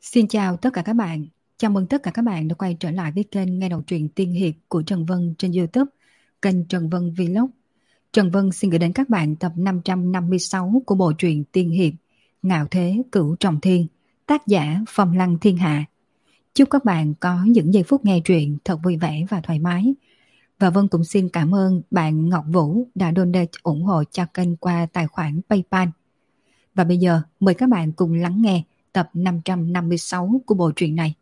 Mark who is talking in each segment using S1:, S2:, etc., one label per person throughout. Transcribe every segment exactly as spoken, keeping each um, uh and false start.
S1: Xin chào tất cả các bạn. Chào mừng tất cả các bạn đã quay trở lại với kênh nghe đọc truyện tiên hiệp của Trần Vân trên YouTube, kênh Trần Vân Vlog. Trần Vân xin gửi đến các bạn tập năm trăm năm mươi sáu của bộ truyện tiên hiệp Ngạo Thế Cửu Trọng Thiên, tác giả Phong Lăng Thiên Hạ. Chúc các bạn có những giây phút nghe truyện thật vui vẻ và thoải mái. Và Vân cũng xin cảm ơn bạn Ngọc Vũ đã donate ủng hộ cho kênh qua tài khoản PayPal. Và bây giờ mời các bạn cùng lắng nghe tập năm trăm năm mươi sáu của bộ truyện này.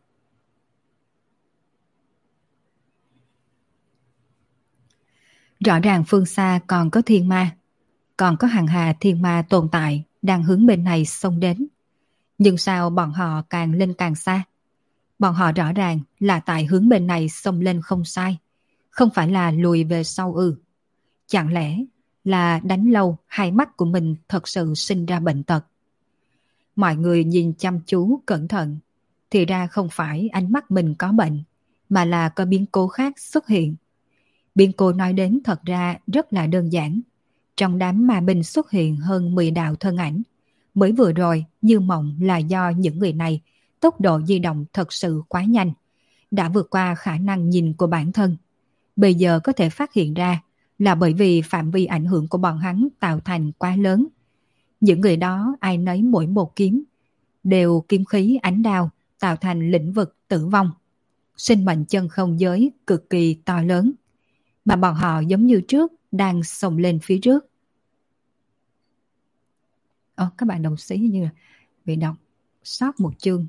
S1: Rõ ràng phương xa còn có thiên ma, còn có hàng hà thiên ma tồn tại đang hướng bên này xông đến. Nhưng sao bọn họ càng lên càng xa? Bọn họ rõ ràng là tại hướng bên này xông lên không sai, không phải là lùi về sau ư? Chẳng lẽ là đánh lâu hai mắt của mình thật sự sinh ra bệnh tật? Mọi người nhìn chăm chú cẩn thận, thì ra không phải ánh mắt mình có bệnh, mà là có biến cố khác xuất hiện. Biến cố nói đến thật ra rất là đơn giản. Trong đám ma binh xuất hiện hơn mười đạo thân ảnh. Mới vừa rồi như mộng là do những người này tốc độ di động thật sự quá nhanh, đã vượt qua khả năng nhìn của bản thân. Bây giờ có thể phát hiện ra là bởi vì phạm vi ảnh hưởng của bọn hắn tạo thành quá lớn. Những người đó ai nấy mỗi một kiếm, đều kiếm khí ánh đao tạo thành lĩnh vực tử vong. Sinh mệnh chân không giới cực kỳ to lớn, mà bọn họ giống như trước đang xông lên phía trước. Ồ, các bạn đồng sĩ như là bị đọc sót một chương.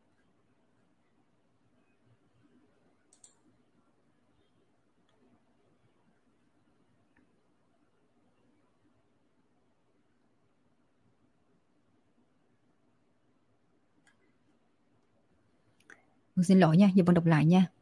S1: Xin lỗi nha, giờ Vân đọc lại nha.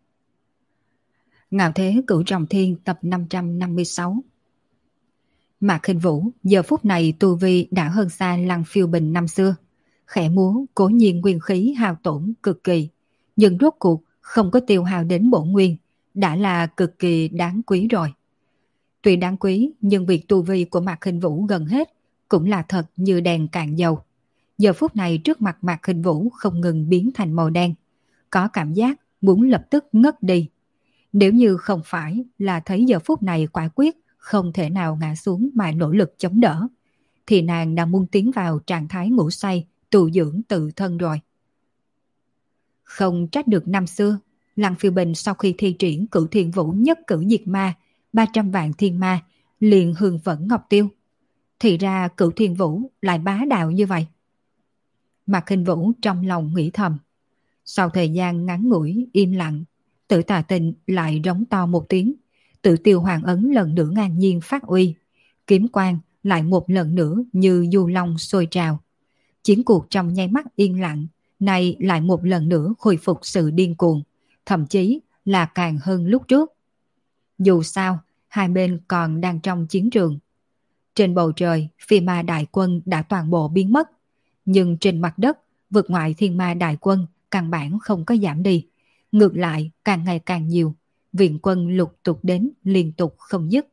S1: Ngạo Thế Cửu Trọng Thiên tập năm trăm năm mươi sáu. Mạc Khinh Vũ giờ phút này tu vi đã hơn xa Lăng Phiêu Bình năm xưa. Khẽ múa cố nhiên nguyên khí hao tổn cực kỳ, nhưng rốt cuộc không có tiêu hao đến bổn nguyên, đã là cực kỳ đáng quý rồi. Tuy đáng quý, nhưng việc tu vi của Mạc Khinh Vũ gần hết cũng là thật như đèn cạn dầu. Giờ phút này trước mặt Mạc Khinh Vũ không ngừng biến thành màu đen, có cảm giác muốn lập tức ngất đi. Nếu như không phải là thấy giờ phút này quả quyết không thể nào ngã xuống mà nỗ lực chống đỡ, thì nàng đã muốn tiến vào trạng thái ngủ say, tu dưỡng tự thân rồi. Không trách được năm xưa, Lăng Phiêu Bình sau khi thi triển Cửu Thiên Vũ nhất cử diệt ma, ba trăm vạn thiên ma, liền hương vẫn ngọc tiêu. Thì ra Cửu Thiên Vũ lại bá đạo như vậy. Mạc Khinh Vũ trong lòng nghĩ thầm. Sau thời gian ngắn ngủi im lặng, Tử Tà Tình lại rống to một tiếng, Tự Tiêu Hoàng ấn lần nữa ngang nhiên phát uy, kiếm quang lại một lần nữa như du long sôi trào. Chiến cuộc trong nháy mắt yên lặng, nay lại một lần nữa khôi phục sự điên cuồng, thậm chí là càng hơn lúc trước. Dù sao, hai bên còn đang trong chiến trường. Trên bầu trời, phi ma đại quân đã toàn bộ biến mất, nhưng trên mặt đất, vực ngoại thiên ma đại quân căn bản không có giảm đi, ngược lại càng ngày càng nhiều, viện quân lục tục đến liên tục không dứt.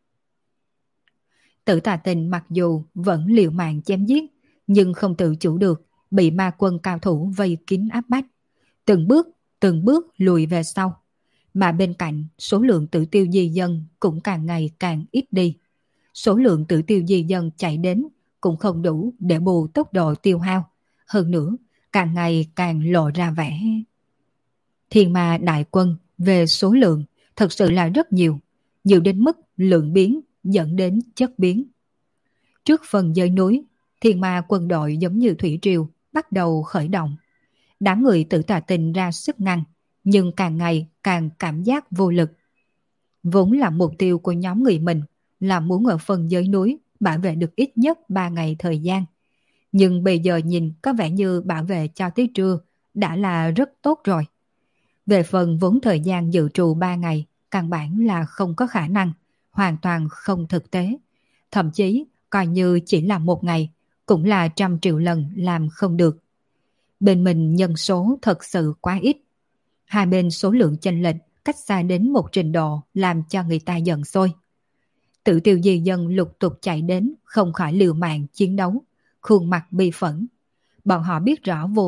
S1: Tử Tà Tình mặc dù vẫn liều mạng chém giết, nhưng không tự chủ được, bị ma quân cao thủ vây kín áp bách, từng bước từng bước lùi về sau. Mà bên cạnh, số lượng tử tiêu di dân cũng càng ngày càng ít đi. Số lượng tử tiêu di dân chạy đến cũng không đủ để bù tốc độ tiêu hao, hơn nữa càng ngày càng lộ ra vẻ. Thiên ma đại quân về số lượng thật sự là rất nhiều, nhiều đến mức lượng biến dẫn đến chất biến. Trước phần dãy núi, thiên ma quân đội giống như thủy triều bắt đầu khởi động. Đám người Tử Tà Tình ra sức ngăn, nhưng càng ngày càng cảm giác vô lực. Vốn là mục tiêu của nhóm người mình là muốn ở phần dãy núi bảo vệ được ít nhất ba ngày thời gian. Nhưng bây giờ nhìn có vẻ như bảo vệ cho tới trưa đã là rất tốt rồi. Về phần vốn thời gian dự trù ba ngày, căn bản là không có khả năng, hoàn toàn không thực tế. Thậm chí, coi như chỉ là một ngày, cũng là trăm triệu lần làm không được. Bên mình nhân số thật sự quá ít. Hai bên số lượng chênh lệch cách xa đến một trình độ làm cho người ta giận sôi. Tự tiêu di dân lục tục chạy đến, không khỏi liều mạng chiến đấu, khuôn mặt bi phẫn. Bọn họ biết rõ vô vọng,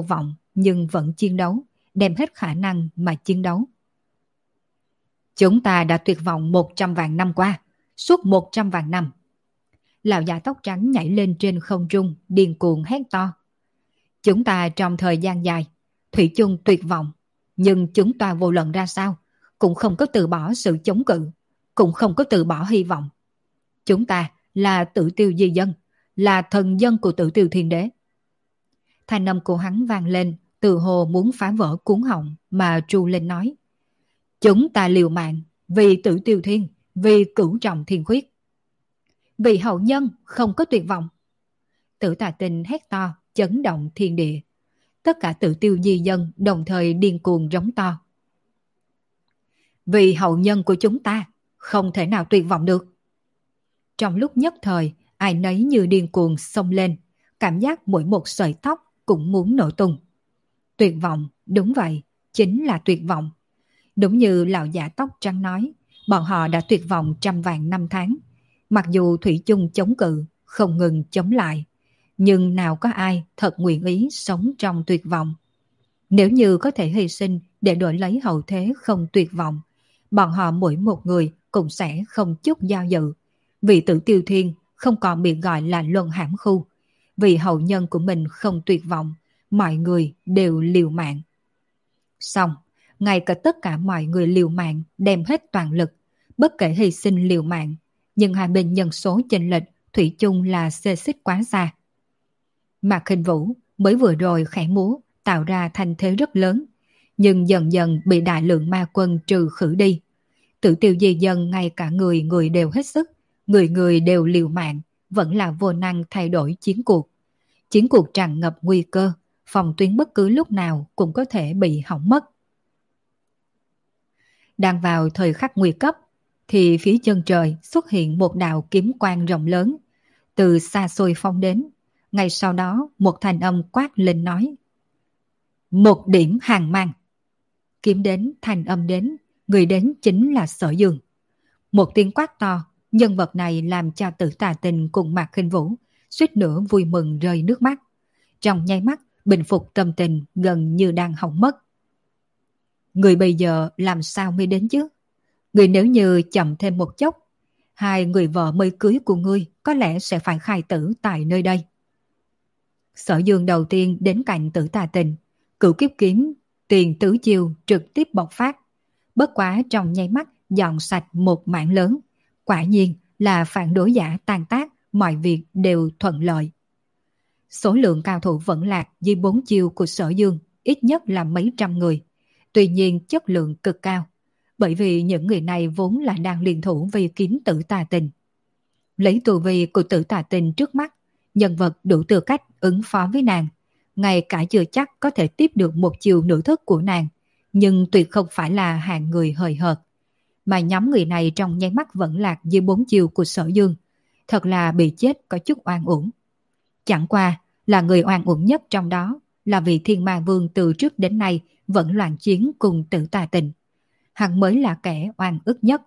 S1: nhưng vẫn chiến đấu, đem hết khả năng mà chiến đấu. Chúng ta đã tuyệt vọng một trăm vạn năm qua, suốt một trăm vạn năm. Lão già tóc trắng nhảy lên trên không trung, điên cuồng hét to. Chúng ta trong thời gian dài, thủy chung tuyệt vọng, nhưng chúng ta vô luận ra sao, cũng không có từ bỏ sự chống cự, cũng không có từ bỏ hy vọng. Chúng ta là Tử Tiêu di dân, là thần dân của Tử Tiêu Thiên Đế. Thanh âm của hắn vang lên, từ hồ muốn phá vỡ cuống họng mà tru lên nói. Chúng ta liều mạng, vì Tử Tiêu Thiên, vì cửu trọng thiên khuyết. Vì hậu nhân không có tuyệt vọng. Tử Tà Tinh hét to, chấn động thiên địa. Tất cả Tử Tiêu di dân đồng thời điên cuồng rống to. Vì hậu nhân của chúng ta không thể nào tuyệt vọng được. Trong lúc nhất thời, ai nấy như điên cuồng xông lên, cảm giác mỗi một sợi tóc cũng muốn nổ tung. Tuyệt vọng, đúng vậy, chính là tuyệt vọng. Đúng như lão giả tóc trắng nói, bọn họ đã tuyệt vọng trăm vạn năm tháng. Mặc dù thủy chung chống cự, không ngừng chống lại, nhưng nào có ai thật nguyện ý sống trong tuyệt vọng. Nếu như có thể hy sinh để đổi lấy hậu thế không tuyệt vọng, bọn họ mỗi một người cũng sẽ không chút do dự. Vì Tử Tiêu Thiên không còn bị gọi là luân hãm khu. Vì hậu nhân của mình không tuyệt vọng, mọi người đều liều mạng. Xong, ngay cả tất cả mọi người liều mạng đem hết toàn lực, bất kể hy sinh liều mạng, nhưng hai bên nhân số chênh lệch thủy chung là xê xích quá xa. Mạc Khinh Vũ mới vừa rồi khẽ múa tạo ra thành thế rất lớn, nhưng dần dần bị đại lượng ma quân trừ khử đi. Tử Tiêu di dân ngay cả người người đều hết sức, người người đều liều mạng, vẫn là vô năng thay đổi chiến cuộc. Chiến cuộc tràn ngập nguy cơ, phòng tuyến bất cứ lúc nào cũng có thể bị hỏng mất. Đang vào thời khắc nguy cấp, thì phía chân trời xuất hiện một đạo kiếm quang rộng lớn, từ xa xôi phong đến. Ngay sau đó một thanh âm quát lên nói. Một điểm hàng mang. Kiếm đến, thanh âm đến, người đến chính là Sở Dương. Một tiếng quát to, nhân vật này làm cho Tử Tà Tinh cùng Mạc Khinh Vũ suýt nữa vui mừng rơi nước mắt. Trong nháy mắt, bình phục tâm tình gần như đang hỏng mất. Người bây giờ làm sao mới đến chứ? Người nếu như chậm thêm một chốc, hai người vợ mới cưới của ngươi có lẽ sẽ phải khai tử tại nơi đây. Sở Dương đầu tiên đến cạnh Tử Tà Tinh, cửu kiếp kiếm, tiền tứ chiêu trực tiếp bộc phát. Bất quá trong nháy mắt dọn sạch một mảng lớn. Quả nhiên là phản đối giả tan tác, mọi việc đều thuận lợi. Số lượng cao thủ vẫn lạc dưới bốn chiêu của Sở Dương ít nhất là mấy trăm người. Tuy nhiên chất lượng cực cao, bởi vì những người này vốn là đang liên thủ vì kiếm Tử Tà Tinh. Lấy tu vi của Tử Tà Tinh trước mắt, nhân vật đủ tư cách ứng phó với nàng, ngay cả chưa chắc có thể tiếp được một chiều nữ thức của nàng, nhưng tuyệt không phải là hạng người hời hợt. Mà nhóm người này trong nháy mắt vẫn lạc dưới bốn chiều của Sở Dương, thật là bị chết có chút oan uổng. Chẳng qua là người oan uổng nhất trong đó là vị Thiên Ma Vương từ trước đến nay vẫn loạn chiến cùng Tử Tà Tinh. Hắn mới là kẻ oan ức nhất.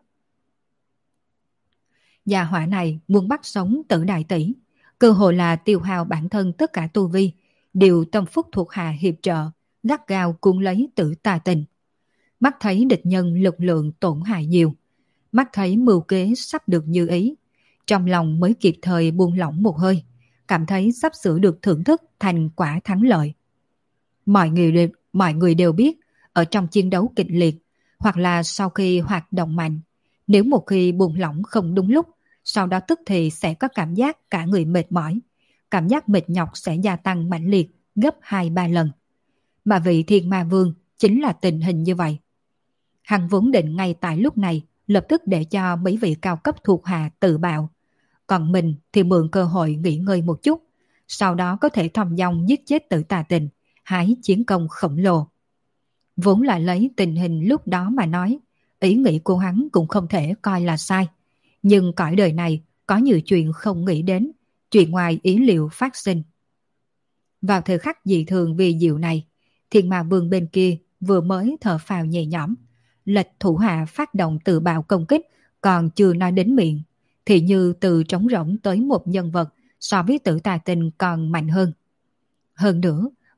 S1: Gia hỏa này muốn bắt sống Tử Đại Tỷ, cơ hội là tiêu hao bản thân tất cả tu vi, đều tâm phúc thuộc hạ hiệp trợ, gắt gao cuốn lấy Tử Tà Tinh. Mắt thấy địch nhân lực lượng tổn hại nhiều, mắt thấy mưu kế sắp được như ý, trong lòng mới kịp thời buông lỏng một hơi, cảm thấy sắp sửa được thưởng thức thành quả thắng lợi. Mọi người đều, mọi người đều biết, ở trong chiến đấu kịch liệt, hoặc là sau khi hoạt động mạnh, nếu một khi buông lỏng không đúng lúc, sau đó tức thì sẽ có cảm giác cả người mệt mỏi, cảm giác mệt nhọc sẽ gia tăng mãnh liệt gấp hai ba lần. Mà vị Thiên Ma Vương chính là tình hình như vậy. Hắn vốn định ngay tại lúc này lập tức để cho mấy vị cao cấp thuộc hạ tự bạo, còn mình thì mượn cơ hội nghỉ ngơi một chút, sau đó có thể thong dong giết chết Tử Tà Tinh, hái chiến công khổng lồ. Vốn là lấy tình hình lúc đó mà nói, ý nghĩ của hắn cũng không thể coi là sai. Nhưng cõi đời này có nhiều chuyện không nghĩ đến, chuyện ngoài ý liệu phát sinh. Vào thời khắc dị thường vì diệu này, Thiên Ma Vương bên kia vừa mới thở phào nhẹ nhõm, lệch thủ hạ phát động tự bạo công kích, còn chưa nói đến miệng, thì như từ trống rỗng tới một nhân vật so với Tử Tà Tinh còn mạnh hơn. Hơn nữa,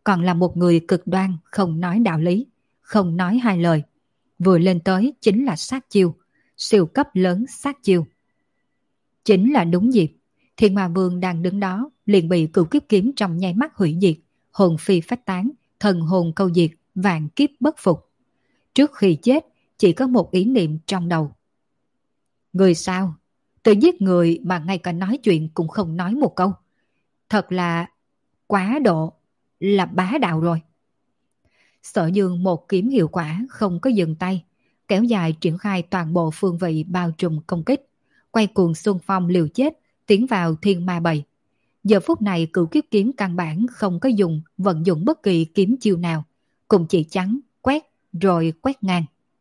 S1: còn là một người cực đoan, không nói đạo lý, không nói hai lời. Vừa lên tới chính là sát chiêu, siêu cấp lớn sát chiêu. Chính là đúng dịp, Thiên Ma Vương đang đứng đó liền bị cửu kiếp kiếm trong nháy mắt hủy diệt, hồn phi phách tán, thần hồn câu diệt, vạn kiếp bất phục. Trước khi chết, chỉ có một ý niệm trong đầu. Người sao? Tự giết người mà ngay cả nói chuyện cũng không nói một câu. Thật là quá độ, là bá đạo rồi. Sở Dương một kiếm hiệu quả không có dừng tay, kéo dài triển khai toàn bộ phương vị bao trùm công kích, quay cuồng xung phong liều chết, tiến vào thiên ma bầy. Giờ phút này cửu kiếp kiếm căn bản không có dùng vận dụng bất kỳ kiếm chiêu nào, cùng chỉ trắng, quét rồi quét ngang.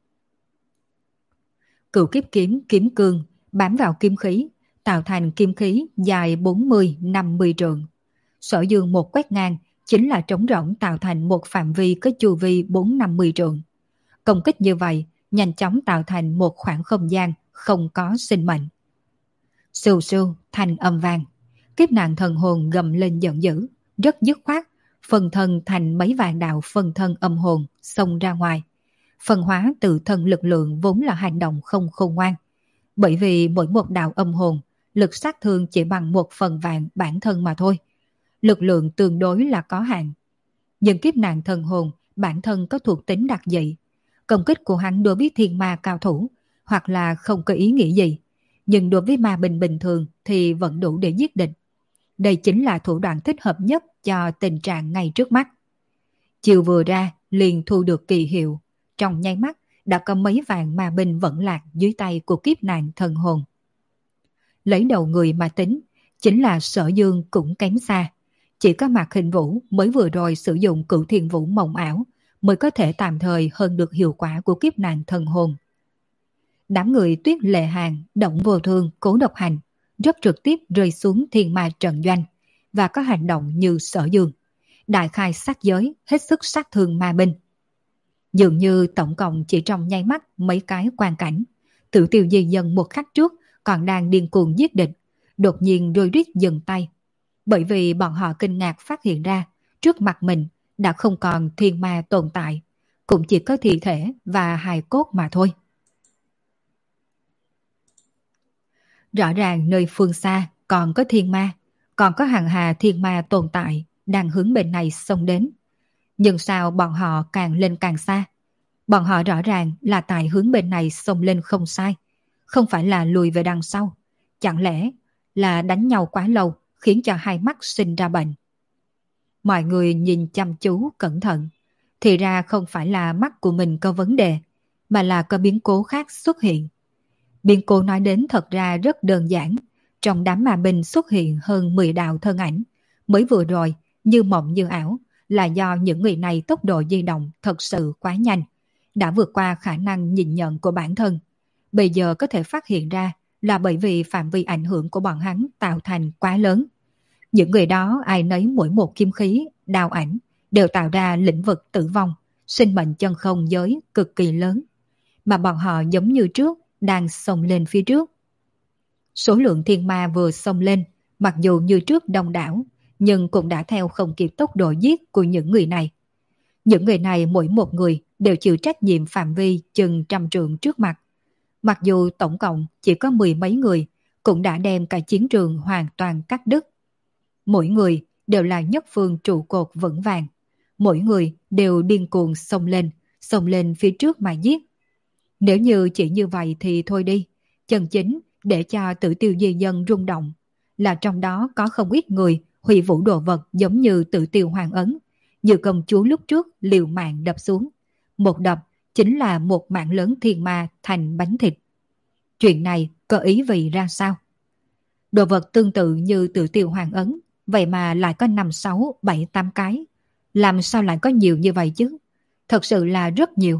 S1: Cửu kiếp kiếm kiếm cương bám vào kim khí, tạo thành kim khí dài bốn mươi năm mươi trượng. Sở Dương một quét ngang chính là trống rỗng tạo thành một phạm vi có chu vi bốn năm mươi trượng. Công kích như vậy nhanh chóng tạo thành một khoảng không gian không có sinh mệnh. Sưu sưu thành âm vang, kiếp nạn thần hồn gầm lên giận dữ, rất dứt khoát, phần thân thành mấy vạn đạo phần thân âm hồn xông ra ngoài. Phân hóa tự thân lực lượng vốn là hành động không khôn ngoan, bởi vì mỗi một đạo âm hồn lực sát thương chỉ bằng một phần vạn bản thân mà thôi. Lực lượng tương đối là có hạn. Nhưng kiếp nạn thần hồn bản thân có thuộc tính đặc dị. Công kích của hắn đối với thiên ma cao thủ hoặc là không có ý nghĩa gì, nhưng đối với ma binh bình thường thì vẫn đủ để giết địch. Đây chính là thủ đoạn thích hợp nhất cho tình trạng ngay trước mắt. Chiều vừa ra liền thu được kỳ hiệu, trong nháy mắt đã có mấy vạn ma binh vẫn lạc dưới tay của kiếp nạn thần hồn. Lấy đầu người mà tính, chính là Sở Dương cũng kém xa. Chỉ có Mạc Hình Vũ mới vừa rồi sử dụng Cửu Thiên Vũ mộng ảo mới có thể tạm thời hơn được hiệu quả của kiếp nạn thần hồn. Đám người Tuyết Lệ Hàng, Động Vô Thương, Cố Độc Hành rất trực tiếp rơi xuống thiên ma trận doanh và có hành động như Sở Dương, đại khai sát giới, hết sức sát thương ma binh. Dường như tổng cộng chỉ trong nháy mắt mấy cái quan cảnh, Tử Tiêu Di Dân một khắc trước còn đang điên cuồng giết địch, đột nhiên rơi rít dừng tay, bởi vì bọn họ kinh ngạc phát hiện ra trước mặt mình đã không còn thiên ma tồn tại, cũng chỉ có thi thể và hài cốt mà thôi. Rõ ràng nơi phương xa còn có thiên ma, còn có hàng hà thiên ma tồn tại đang hướng bên này xông đến. Nhưng sao bọn họ càng lên càng xa? Bọn họ rõ ràng là tại hướng bên này xông lên không sai, không phải là lùi về đằng sau. Chẳng lẽ là đánh nhau quá lâu khiến cho hai mắt sinh ra bệnh? Mọi người nhìn chăm chú cẩn thận, thì ra không phải là mắt của mình có vấn đề, mà là có biến cố khác xuất hiện. Biến cố nói đến thật ra rất đơn giản. Trong đám ma binh xuất hiện hơn mười đạo thân ảnh, mới vừa rồi như mộng như ảo, là do những người này tốc độ di động thật sự quá nhanh, đã vượt qua khả năng nhìn nhận của bản thân. Bây giờ có thể phát hiện ra là bởi vì phạm vi ảnh hưởng của bọn hắn tạo thành quá lớn. Những người đó ai nấy mỗi một kim khí, đao ảnh đều tạo ra lĩnh vực tử vong, sinh mệnh chân không giới cực kỳ lớn. Mà bọn họ giống như trước đang xông lên phía trước. Số lượng thiên ma vừa xông lên, mặc dù như trước đông đảo, nhưng cũng đã theo không kịp tốc độ giết của những người này. Những người này mỗi một người đều chịu trách nhiệm phạm vi chừng trăm trượng trước mặt. Mặc dù tổng cộng chỉ có mười mấy người, cũng đã đem cả chiến trường hoàn toàn cắt đứt. Mỗi người đều là nhất phương trụ cột vững vàng. Mỗi người đều điên cuồng xông lên, xông lên phía trước mà giết. Nếu như chỉ như vậy thì thôi đi, chân chính để cho Tử Tiêu Di Dân rung động là trong đó có không ít người hủy vũ đồ vật giống như Tử Tiêu Hoàng Ấn, như công chúa lúc trước liều mạng đập xuống. Một đập chính là một mạng lớn thiên ma thành bánh thịt. Chuyện này có ý vị ra sao? Đồ vật tương tự như Tử Tiêu Hoàng Ấn, vậy mà lại có năm, sáu, bảy, tám cái. Làm sao lại có nhiều như vậy chứ? Thật sự là rất nhiều.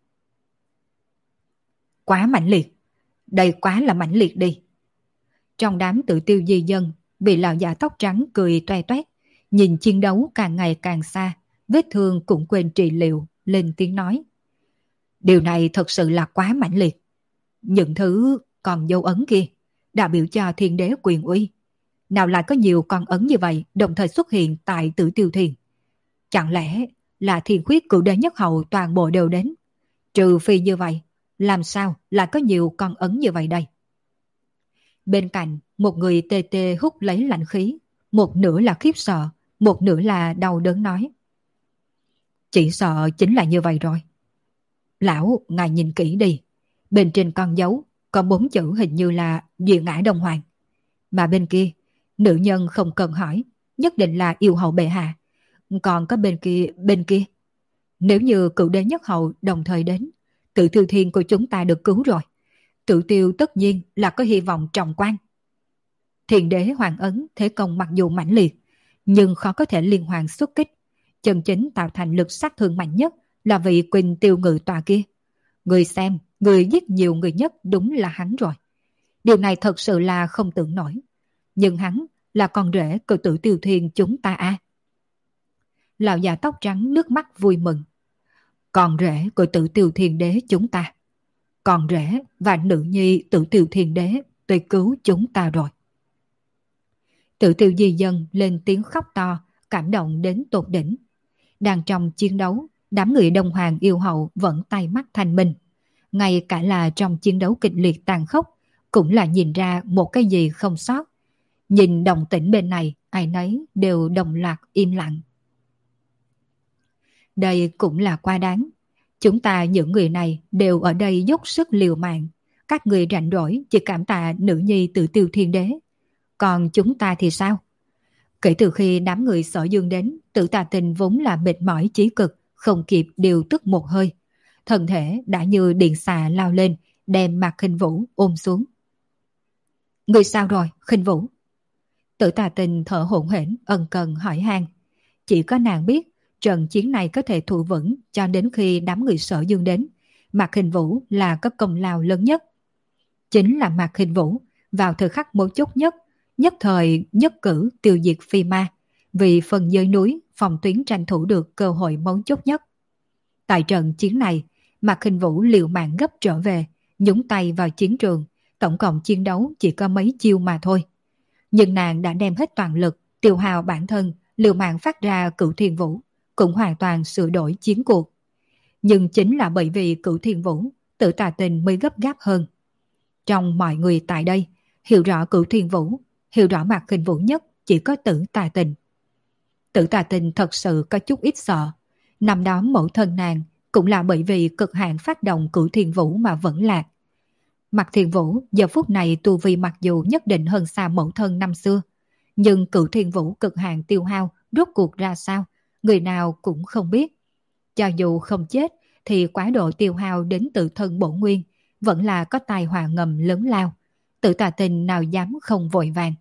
S1: Quá mãnh liệt. Đây quá là mãnh liệt đi. Trong đám Tử Tiêu Di Dân, vị lão già tóc trắng cười toe toét, nhìn chiến đấu càng ngày càng xa, vết thương cũng quên trị liệu, lên tiếng nói. Điều này thật sự là quá mãnh liệt. Những thứ còn dấu ấn kia, đã biểu cho thiên đế quyền uy. Nào lại có nhiều con ấn như vậy đồng thời xuất hiện tại Tử Tiêu Thiền. Chẳng lẽ là thiên khuyết cửu đế nhất hầu toàn bộ đều đến? Trừ phi như vậy, làm sao lại có nhiều con ấn như vậy đây? Bên cạnh, một người tê tê hút lấy lạnh khí, một nửa là khiếp sợ, một nửa là đau đớn nói. Chỉ sợ chính là như vậy rồi. Lão, ngài nhìn kỹ đi. Bên trên con dấu có bốn chữ hình như là Địa Ngã Đông Hoàng. Mà bên kia, nữ nhân không cần hỏi, nhất định là yêu hậu bệ hạ. Còn có bên kia, bên kia. Nếu như cửu đế nhất hậu đồng thời đến, Tự Tiêu Thiên của chúng ta được cứu rồi. Tự tiêu tất nhiên là có hy vọng trọng quan. Thiền đế hoàng ấn thế công mặc dù mãnh liệt, nhưng khó có thể liên hoàn xuất kích. Chân chính tạo thành lực sát thương mạnh nhất là vị Quỳnh Tiêu Ngự tòa kia. Người xem, người giết nhiều người nhất đúng là hắn rồi. Điều này thật sự là không tưởng nổi. Nhưng hắn là con rể của Tự Tiêu Thiên chúng ta à. Lão già tóc trắng nước mắt vui mừng. Con rể của Tự Tiêu Thiên đế chúng ta. Con rể và nữ nhi Tự Tiêu Thiên đế tới cứu chúng ta rồi. Tự Tiêu di dân lên tiếng khóc to, cảm động đến tột đỉnh. Đang trong chiến đấu, đám người Đông Hoàng yêu hậu vẫn tay mắt thanh minh. Ngay cả là trong chiến đấu kịch liệt tàn khốc, cũng là nhìn ra một cái gì không sót. Nhìn đồng tĩnh bên này, ai nấy đều đồng loạt im lặng. Đây cũng là quá đáng. Chúng ta những người này đều ở đây dốc sức liều mạng. Các người rảnh rỗi chỉ cảm tạ nữ nhi Tự Tiêu Thiên đế. Còn chúng ta thì sao? Kể từ khi đám người Sở Dương đến, Tử Tà Tình vốn là mệt mỏi chí cực, không kịp điều tức một hơi. Thân thể đã như điện xà lao lên, đem Mạc Khinh Vũ ôm xuống. Người sao rồi, Khinh Vũ? Tử Tà Tình thở hổn hển ân cần hỏi han. Chỉ có nàng biết trận chiến này có thể trụ vững cho đến khi đám người Sở Dương đến. Mạc Khinh Vũ là có công lao lớn nhất. Chính là Mạc Khinh Vũ vào thời khắc mấu chốt nhất, nhất thời nhất cử tiêu diệt phi ma, vì phần dưới núi phòng tuyến tranh thủ được cơ hội mấu chốt nhất. Tại trận chiến này, Mạc Khinh Vũ liều mạng gấp trở về, nhúng tay vào chiến trường, tổng cộng chiến đấu chỉ có mấy chiêu mà thôi. Nhưng nàng đã đem hết toàn lực, tiêu hao bản thân, liều mạng phát ra Cửu Thiên Vũ, cũng hoàn toàn sửa đổi chiến cuộc. Nhưng chính là bởi vì Cửu Thiên Vũ, Tử Tà Tình mới gấp gáp hơn. Trong mọi người tại đây, hiểu rõ Cửu Thiên Vũ, hiểu rõ Mạc Khinh Vũ nhất chỉ có Tử Tà Tình. Tử Tà Tình thật sự có chút ít sợ. Năm đó mẫu thân nàng cũng là bởi vì cực hạn phát động Cửu Thiên Vũ mà vẫn lạc. Mạc Thiên Vũ giờ phút này tu vi mặc dù nhất định hơn xa mẫu thân năm xưa, nhưng Cửu Thiên Vũ cực hạn tiêu hao rốt cuộc ra sao, người nào cũng không biết. Cho dù không chết thì quá độ tiêu hao đến tự thân bổ nguyên vẫn là có tai họa ngầm lớn lao. Tử Tà Tình nào dám không vội vàng.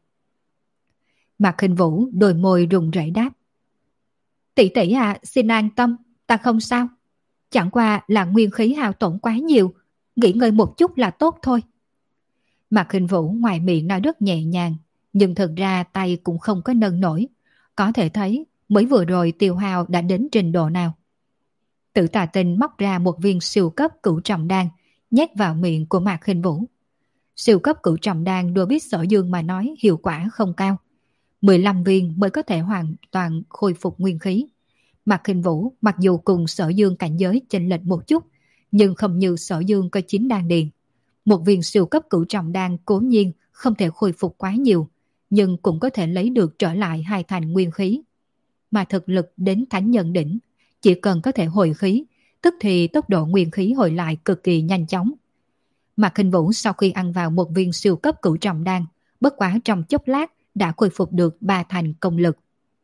S1: Mạc Khinh Vũ đôi môi run rẩy đáp. Tỷ tỷ à, xin an tâm, ta không sao. Chẳng qua là nguyên khí hao tổn quá nhiều, nghỉ ngơi một chút là tốt thôi. Mạc Khinh Vũ ngoài miệng nói rất nhẹ nhàng, nhưng thực ra tay cũng không có nâng nổi. Có thể thấy mới vừa rồi tiêu hao đã đến trình độ nào. Tử Tà Tình móc ra một viên siêu cấp cửu trọng đan, nhét vào miệng của Mạc Khinh Vũ. Siêu cấp cửu trọng đan đối với Sở Dương mà nói hiệu quả không cao. mười lăm viên mới có thể hoàn toàn khôi phục nguyên khí. Mạc Khinh Vũ mặc dù cùng Sở Dương cảnh giới chênh lệch một chút, nhưng không như Sở Dương có chín đan điền. Một viên siêu cấp cửu trọng đan cố nhiên không thể khôi phục quá nhiều, nhưng cũng có thể lấy được trở lại hai thành nguyên khí. Mà thực lực đến thánh nhân đỉnh, chỉ cần có thể hồi khí, tức thì tốc độ nguyên khí hồi lại cực kỳ nhanh chóng. Mạc Khinh Vũ sau khi ăn vào một viên siêu cấp cửu trọng đan, bất quá trong chốc lát đã khôi phục được ba thành công lực.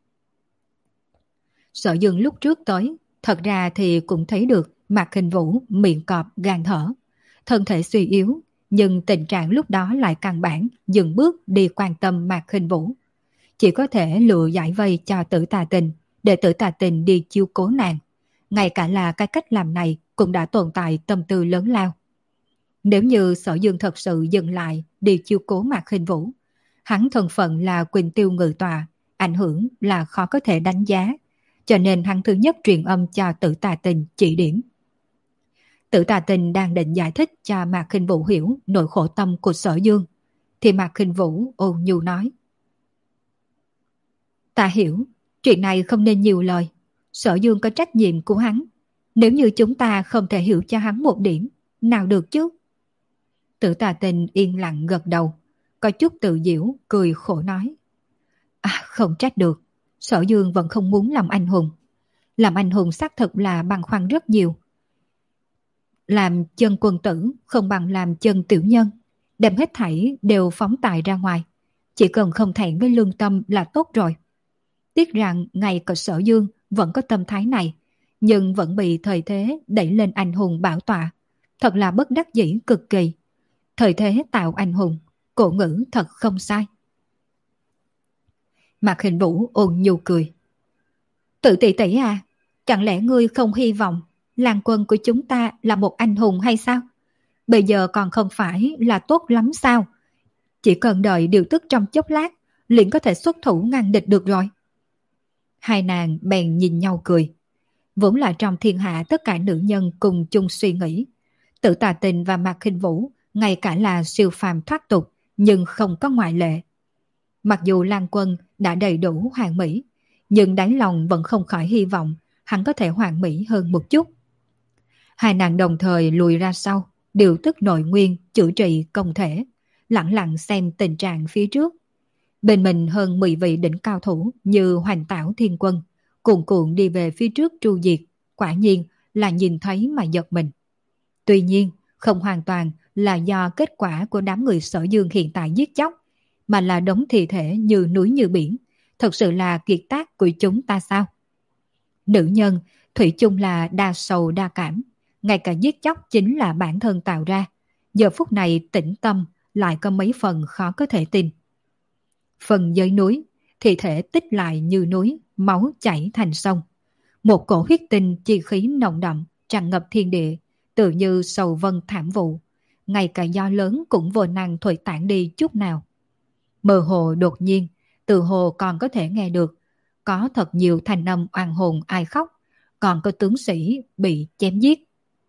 S1: Sở Dương lúc trước tới, thật ra thì cũng thấy được Mạc Khinh Vũ miệng cọp gan thở, thân thể suy yếu, nhưng tình trạng lúc đó lại căn bản dừng bước đi quan tâm Mạc Khinh Vũ. Chỉ có thể lựa giải vây cho Tử Tà Tình, để Tử Tà Tình đi chiếu cố nàng. Ngay cả là cái cách làm này cũng đã tồn tại tâm tư lớn lao. Nếu như Sở Dương thật sự dừng lại đi chiếu cố Mạc Khinh Vũ, hắn thân phận là Quỳnh Tiêu Ngự tòa, ảnh hưởng là khó có thể đánh giá, cho nên hắn thứ nhất truyền âm cho Tử Tà Tình chỉ điểm. Tử Tà Tình đang định giải thích cho Mạc Khinh Vũ hiểu nỗi khổ tâm của Sở Dương, thì Mạc Khinh Vũ ôn nhu nói: Ta hiểu, chuyện này không nên nhiều lời. Sở Dương có trách nhiệm của hắn. Nếu như chúng ta không thể hiểu cho hắn một điểm, nào được chứ? Tử Tà Tinh yên lặng gật đầu, có chút tự giễu, cười khổ nói. À, không trách được. Sở Dương vẫn không muốn làm anh hùng. Làm anh hùng xác thực là băn khoăn rất nhiều. Làm chân quân tử không bằng làm chân tiểu nhân. Đem hết thảy đều phóng tài ra ngoài. Chỉ cần không thẹn với lương tâm là tốt rồi. Tiếc rằng ngay cả Sở Dương vẫn có tâm thái này, nhưng vẫn bị thời thế đẩy lên anh hùng bảo tọa. Thật là bất đắc dĩ cực kỳ. Thời thế tạo anh hùng, cổ ngữ thật không sai. Mạc Hình Vũ ôn nhu cười. Tự tỷ tỷ à, chẳng lẽ ngươi không hy vọng Lan Quân của chúng ta là một anh hùng hay sao? Bây giờ còn không phải là tốt lắm sao? Chỉ cần đợi điều tức trong chốc lát, liền có thể xuất thủ ngăn địch được rồi. Hai nàng bèn nhìn nhau cười. Vốn là trong thiên hạ tất cả nữ nhân cùng chung suy nghĩ. Tử Tà Tình và Mạc Khinh Vũ ngay cả là siêu phàm thoát tục, nhưng không có ngoại lệ. Mặc dù Lan Quân đã đầy đủ hoàn mỹ, nhưng đáy lòng vẫn không khỏi hy vọng hắn có thể hoàn mỹ hơn một chút. Hai nàng đồng thời lùi ra sau, điều tức nội nguyên, chữa trị công thể, lặng lặng xem tình trạng phía trước. Bên mình hơn mười vị đỉnh cao thủ như Hoành Tảo Thiên Quân, cuồn cuộn đi về phía trước tru diệt, quả nhiên là nhìn thấy mà giật mình. Tuy nhiên, không hoàn toàn là do kết quả của đám người Sở Dương hiện tại giết chóc, mà là đống thi thể như núi như biển, thật sự là kiệt tác của chúng ta sao? Nữ nhân, thủy chung là đa sầu đa cảm, ngay cả giết chóc chính là bản thân tạo ra. Giờ phút này tĩnh tâm lại có mấy phần khó có thể tin. Phần dưới núi, thi thể tích lại như núi, máu chảy thành sông. Một cổ huyết tinh chi khí nồng đậm, tràn ngập thiên địa, tự như sầu vân thảm vụ. Ngay cả gió lớn cũng vô năng thổi tản đi chút nào. Mơ hồ đột nhiên, từ hồ còn có thể nghe được, có thật nhiều thanh âm oan hồn ai khóc, còn có tướng sĩ bị chém giết.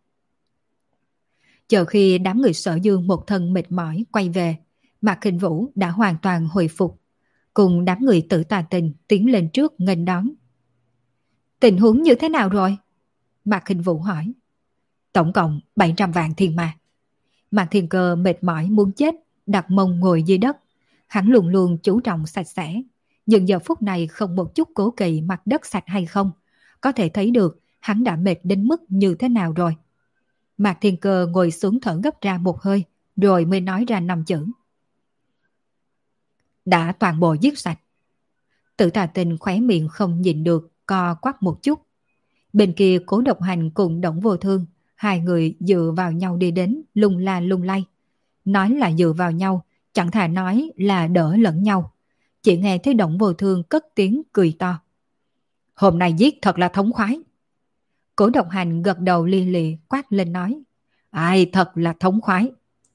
S1: Chờ khi đám người Sở Dương một thân mệt mỏi quay về, Mạc Khinh Vũ đã hoàn toàn hồi phục, cùng đám người Tử Tà Tình tiến lên trước nghênh đón. Tình huống như thế nào rồi? Mạc Khinh Vũ hỏi. Tổng cộng bảy trăm vạn thiên ma. Mạc Thiên Cơ mệt mỏi muốn chết, đặt mông ngồi dưới đất. Hắn luôn luôn chú trọng sạch sẽ, nhưng giờ phút này không một chút cố kỵ mặt đất sạch hay không. Có thể thấy được hắn đã mệt đến mức như thế nào rồi. Mạc Thiên Cơ ngồi xuống thở gấp ra một hơi, rồi mới nói ra năm chữ. Đã toàn bộ giết sạch. Tử Tà Tình khóe miệng không nhìn được, co quắp một chút. Bên kia Cố Độc Hành cùng Đổng Vô Thương, hai người dựa vào nhau đi đến, lung la lung lay. Nói là dựa vào nhau, chẳng thà nói là đỡ lẫn nhau. Chỉ nghe thấy Đổng Vô Thương cất tiếng cười to. Hôm nay giết thật là thống khoái. Cố Độc Hành gật đầu li lì quát lên nói. Ai thật là thống khoái.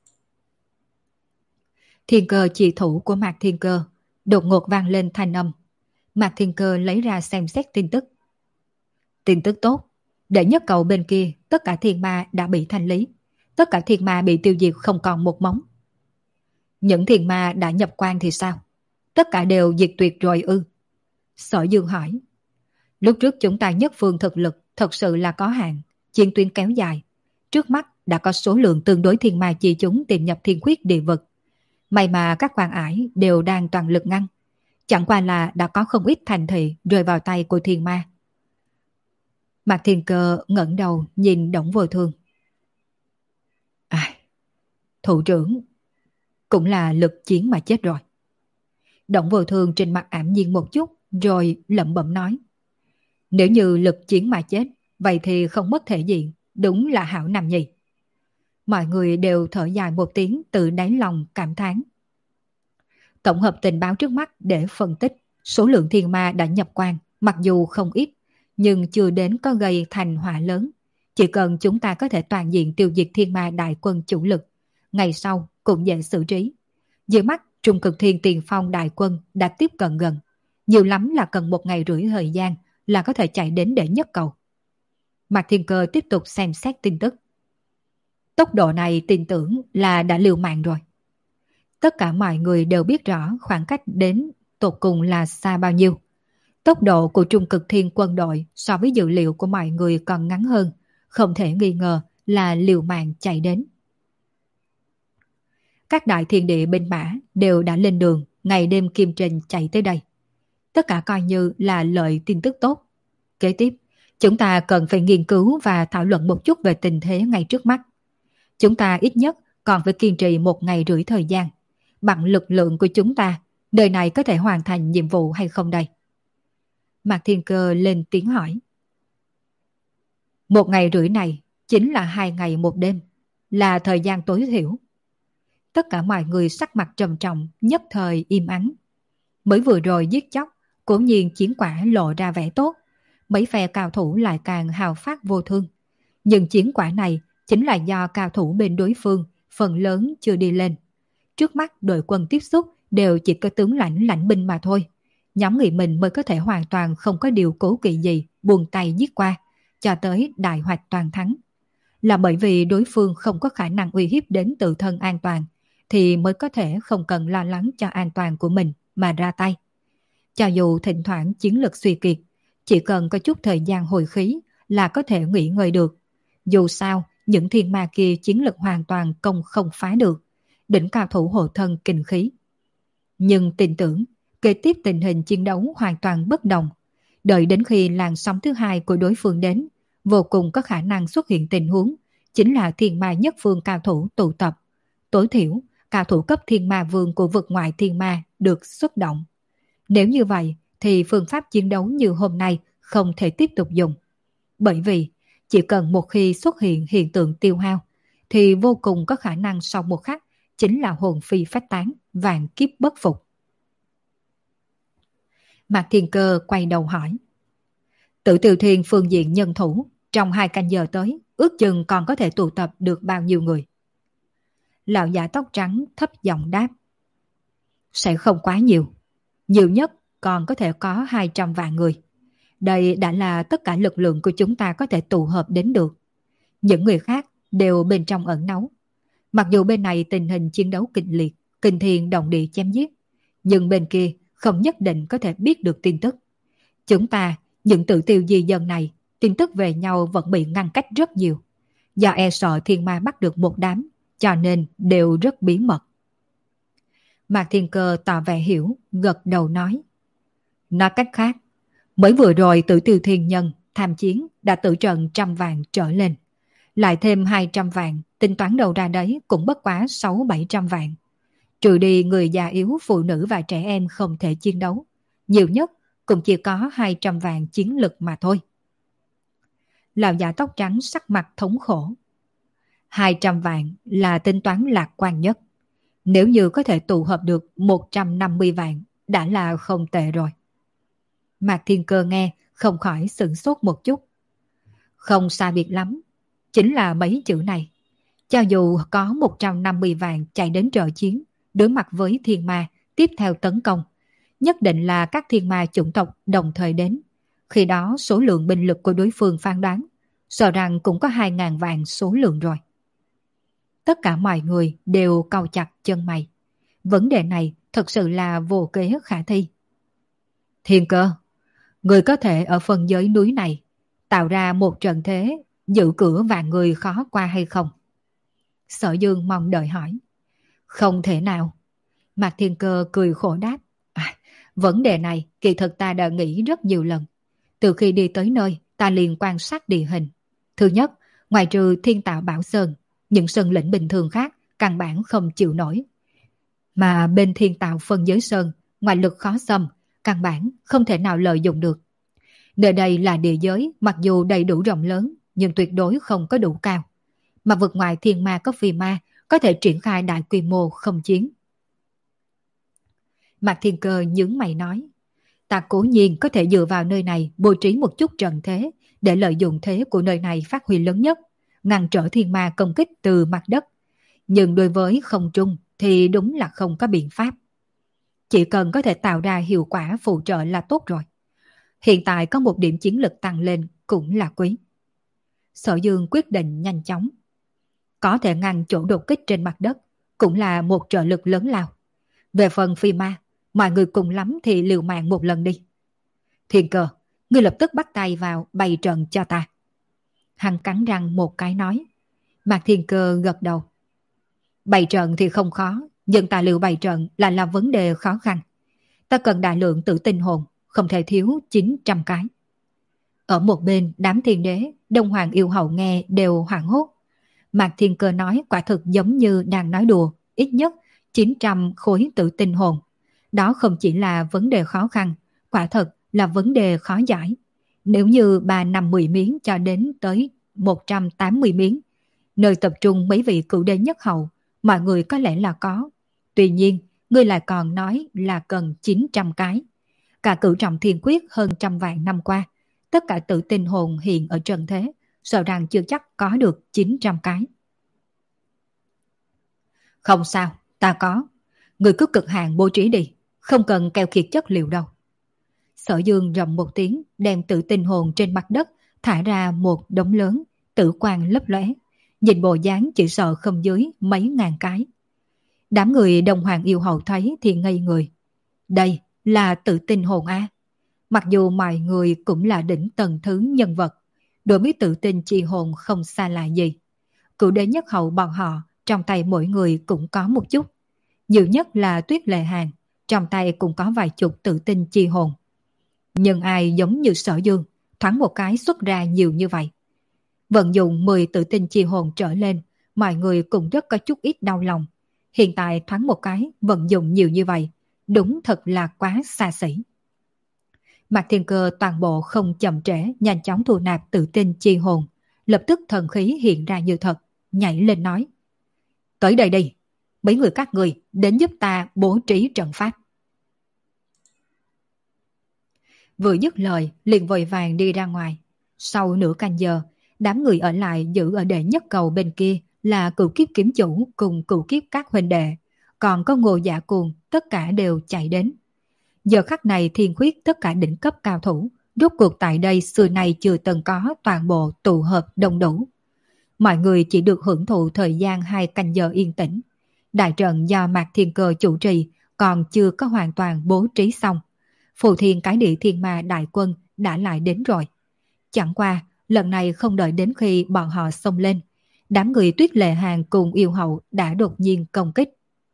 S1: Thiên Cơ chỉ thủ của Mạc Thiên Cơ đột ngột vang lên thanh âm. Mạc Thiên Cơ lấy ra xem xét tin tức. Tin tức tốt. Đệ nhất cầu bên kia tất cả thiên ma đã bị thanh lý. Tất cả thiên ma bị tiêu diệt không còn một móng. Những thiên ma đã nhập quan thì sao? Tất cả đều diệt tuyệt rồi ư? Sở Dương hỏi. Lúc trước chúng ta nhất phương thực lực thật sự là có hạn, chiến tuyến kéo dài. Trước mắt đã có số lượng tương đối thiên ma chi chúng tìm nhập thiên khuyết địa vực. May mà các quan ải đều đang toàn lực ngăn. Chẳng qua là đã có không ít thành thị rơi vào tay của thiên ma. Mạc Thiên Cơ ngẩng đầu nhìn Đổng Vô Thương. À, thủ trưởng cũng là lực chiến mà chết rồi. Đổng Vô Thương trên mặt ảm nhiên một chút, rồi lẩm bẩm nói. Nếu như lực chiến mà chết, vậy thì không mất thể diện, đúng là hảo nam nhì. Mọi người đều thở dài một tiếng, từ đáy lòng cảm thán. Tổng hợp tình báo trước mắt để phân tích, số lượng thiên ma đã nhập quan, mặc dù không ít, nhưng chưa đến có gây thành họa lớn. Chỉ cần chúng ta có thể toàn diện tiêu diệt thiên ma đại quân chủ lực, ngày sau cũng dễ xử trí. Dưới mắt Trung Cực Thiên Tiền Phong đại quân đã tiếp cận gần, nhiều lắm là cần một ngày rưỡi thời gian là có thể chạy đến đệ nhất cầu. Mạc Thiên Cơ tiếp tục xem xét tin tức. Tốc độ này tin tưởng là đã liều mạng rồi. Tất cả mọi người đều biết rõ khoảng cách đến tột cùng là xa bao nhiêu. Tốc độ của Trung Cực Thiên quân đội so với dự liệu của mọi người còn ngắn hơn, không thể nghi ngờ là liều mạng chạy đến. Các đại thiên địa binh mã đều đã lên đường, ngày đêm kiêm trình chạy tới đây. Tất cả coi như là lợi tin tức tốt. Kế tiếp, chúng ta cần phải nghiên cứu và thảo luận một chút về tình thế ngay trước mắt. Chúng ta ít nhất còn phải kiên trì một ngày rưỡi thời gian. Bằng lực lượng của chúng ta, đời này có thể hoàn thành nhiệm vụ hay không đây? Mạc Thiên Cơ lên tiếng hỏi. Một ngày rưỡi này chính là hai ngày một đêm, là thời gian tối thiểu. Tất cả mọi người sắc mặt trầm trọng, nhất thời im ắng. Mới vừa rồi giết chóc, cố nhiên chiến quả lộ ra vẻ tốt, mấy phe cao thủ lại càng hào phát vô thương. Nhưng chiến quả này chính là do cao thủ bên đối phương phần lớn chưa đi lên. Trước mắt đội quân tiếp xúc đều chỉ có tướng lãnh lãnh binh mà thôi. Nhóm người mình mới có thể hoàn toàn không có điều cố kỵ gì buông tay giết qua, cho tới đại hoạch toàn thắng. Là bởi vì đối phương không có khả năng uy hiếp đến tự thân an toàn, thì mới có thể không cần lo lắng cho an toàn của mình mà ra tay. Cho dù thỉnh thoảng chiến lực suy kiệt, chỉ cần có chút thời gian hồi khí là có thể nghỉ ngơi được. Dù sao, những thiên ma kia chiến lực hoàn toàn công không phá được, đỉnh cao thủ hộ thân kinh khí. Nhưng tin tưởng, kế tiếp tình hình chiến đấu hoàn toàn bất đồng. Đợi đến khi làn sóng thứ hai của đối phương đến, vô cùng có khả năng xuất hiện tình huống, chính là thiên ma nhất phương cao thủ tụ tập. Tối thiểu, cao thủ cấp thiên ma vương của vực ngoại thiên ma được xuất động. Nếu như vậy, thì phương pháp chiến đấu như hôm nay không thể tiếp tục dùng. Bởi vì, chỉ cần một khi xuất hiện hiện tượng tiêu hao, thì vô cùng có khả năng sau một khắc chính là hồn phi phách tán, vạn kiếp bất phục. Mạc Thiên Cơ quay đầu hỏi. Tử Tiêu Thiên phương diện nhân thủ, trong hai canh giờ tới, ước chừng còn có thể tụ tập được bao nhiêu người? Lão giả tóc trắng thấp giọng đáp. Sẽ không quá nhiều. Nhiều nhất còn có thể có hai trăm vạn người. Đây đã là tất cả lực lượng của chúng ta có thể tụ hợp đến được. Những người khác đều bên trong ẩn náu. Mặc dù bên này tình hình chiến đấu kịch liệt, kinh thiên động địa chém giết, nhưng bên kia không nhất định có thể biết được tin tức. Chúng ta, những tự tiêu di dân này, tin tức về nhau vẫn bị ngăn cách rất nhiều. Do e sợ thiên ma bắt được một đám, cho nên đều rất bí mật. Mạc Thiên Cơ tỏ vẻ hiểu, gật đầu nói. Nói cách khác, mới vừa rồi Tử Tiêu Thiên Nhân tham chiến đã tử trận trăm vạn trở lên. Lại thêm hai trăm vạn, tính toán đầu ra đấy cũng bất quá sáu bảy trăm vạn. Trừ đi người già yếu, phụ nữ và trẻ em không thể chiến đấu. Nhiều nhất cũng chỉ có hai trăm vạn chiến lực mà thôi. Lão già tóc trắng sắc mặt thống khổ. hai trăm vạn là tính toán lạc quan nhất. Nếu như có thể tụ hợp được một trăm năm mươi vạn đã là không tệ rồi. Mạc Thiên Cơ nghe không khỏi sửng sốt một chút. Không xa biệt lắm, chính là mấy chữ này. Cho dù có một trăm năm mươi vạn chạy đến trợ chiến, đối mặt với thiên ma tiếp theo tấn công, nhất định là các thiên ma chủng tộc đồng thời đến. Khi đó số lượng binh lực của đối phương phán đoán, sợ rằng cũng có hai ngàn vạn số lượng rồi. Tất cả mọi người đều cau chặt chân mày. Vấn đề này thật sự là vô kế khả thi. Thiên Cơ, người có thể ở phần giới núi này tạo ra một trận thế giữ cửa vạn người khó qua hay không? Sở Dương mong đợi hỏi. Không thể nào. Mạc Thiên Cơ cười khổ đáp. À, vấn đề này kỳ thực ta đã nghĩ rất nhiều lần. Từ khi đi tới nơi, ta liền quan sát địa hình. Thứ nhất, ngoài trừ Thiên Tạo Bảo Sơn, những sơn lĩnh bình thường khác căn bản không chịu nổi. Mà bên Thiên Tạo Phân Giới Sơn, ngoại lực khó xâm, căn bản không thể nào lợi dụng được. Nơi đây là địa giới, mặc dù đầy đủ rộng lớn, nhưng tuyệt đối không có đủ cao. Mà vực ngoài thiên ma có phi ma, có thể triển khai đại quy mô không chiến. Mạc Thiên Cơ nhướng mày nói, ta cố nhiên có thể dựa vào nơi này bố trí một chút trận thế, để lợi dụng thế của nơi này phát huy lớn nhất, ngăn trở thiên ma công kích từ mặt đất. Nhưng đối với không trung thì đúng là không có biện pháp. Chỉ cần có thể tạo ra hiệu quả phụ trợ là tốt rồi. Hiện tại có một điểm chiến lực tăng lên cũng là quý. Sở Dương quyết định nhanh chóng. Có thể ngăn chỗ đột kích trên mặt đất cũng là một trợ lực lớn lao. Về phần phi ma, mọi người cùng lắm thì liều mạng một lần đi. Thiên Cơ, ngươi lập tức bắt tay vào bày trận cho ta. Hắn cắn răng một cái nói. Mạc Thiên Cơ gật đầu. Bày trận thì không khó, nhưng tài liệu bày trận là là vấn đề khó khăn. Ta cần đại lượng tử tinh hồn, không thể thiếu chín trăm cái. Ở một bên đám thiên đế, Đông Hoàng yêu hậu nghe đều hoảng hốt. Mạc Thiên Cơ nói quả thực giống như đang nói đùa, ít nhất chín trăm khối tử tinh hồn. Đó không chỉ là vấn đề khó khăn, quả thật là vấn đề khó giải. Nếu như ba năm mười miếng cho đến tới một trăm tám mươi miếng, nơi tập trung mấy vị cửu đế nhất hậu, mọi người có lẽ là có. Tuy nhiên, ngươi lại còn nói là cần chín trăm cái. Cả cửu trọng thiên quyết hơn trăm vạn năm qua, tất cả tử tinh hồn hiện ở trần thế, sợ rằng chưa chắc có được chín trăm cái. Không sao, ta có. Người cứ cực hạn bố trí đi, không cần keo kiệt chất liệu đâu. Sở Dương rầm một tiếng, đem tử tinh hồn trên mặt đất thả ra một đống lớn, tử quang lấp lóe. Nhìn bộ dáng chỉ sợ không dưới mấy ngàn cái. Đám người Đông Hoàng yêu hậu thấy thì ngây người. Đây là tử tinh hồn A. Mặc dù mọi người cũng là đỉnh tầng thứ nhân vật, đối với tự tin chi hồn không xa lạ gì. Cửu đế nhất hậu bọn họ, trong tay mỗi người cũng có một chút. Nhiều nhất là Tuyết Lệ Hàn, trong tay cũng có vài chục tự tin chi hồn. Nhưng ai giống như Sở Dương, thoáng một cái xuất ra nhiều như vậy. Vận dụng mười tự tin chi hồn trở lên, mọi người cũng rất có chút ít đau lòng. Hiện tại thoáng một cái vận dụng nhiều như vậy, đúng thật là quá xa xỉ. Mạc Thiên Cơ toàn bộ không chậm trễ, nhanh chóng thu nạp tự tin chi hồn, lập tức thần khí hiện ra như thật, nhảy lên nói. Tới đây đi, mấy người các người đến giúp ta bố trí trận pháp. Vừa dứt lời, liền vội vàng đi ra ngoài. Sau nửa canh giờ, đám người ở lại giữ ở đệ nhất cầu bên kia là cửu kiếp kiếm chủ cùng cửu kiếp các huynh đệ, còn có Ngô Dạ Cuồng, tất cả đều chạy đến. Giờ khắc này thiên khuyết tất cả đỉnh cấp cao thủ, rốt cuộc tại đây xưa nay chưa từng có toàn bộ tụ hợp đông đủ. Mọi người chỉ được hưởng thụ thời gian hai canh giờ yên tĩnh. Đại trận do Mạc Thiên Cơ chủ trì còn chưa có hoàn toàn bố trí xong. Phù Thiên Cái Địa Thiên Ma đại quân đã lại đến rồi. Chẳng qua, lần này không đợi đến khi bọn họ xông lên, đám người Tuyết Lệ Hàn cùng yêu hậu đã đột nhiên công kích.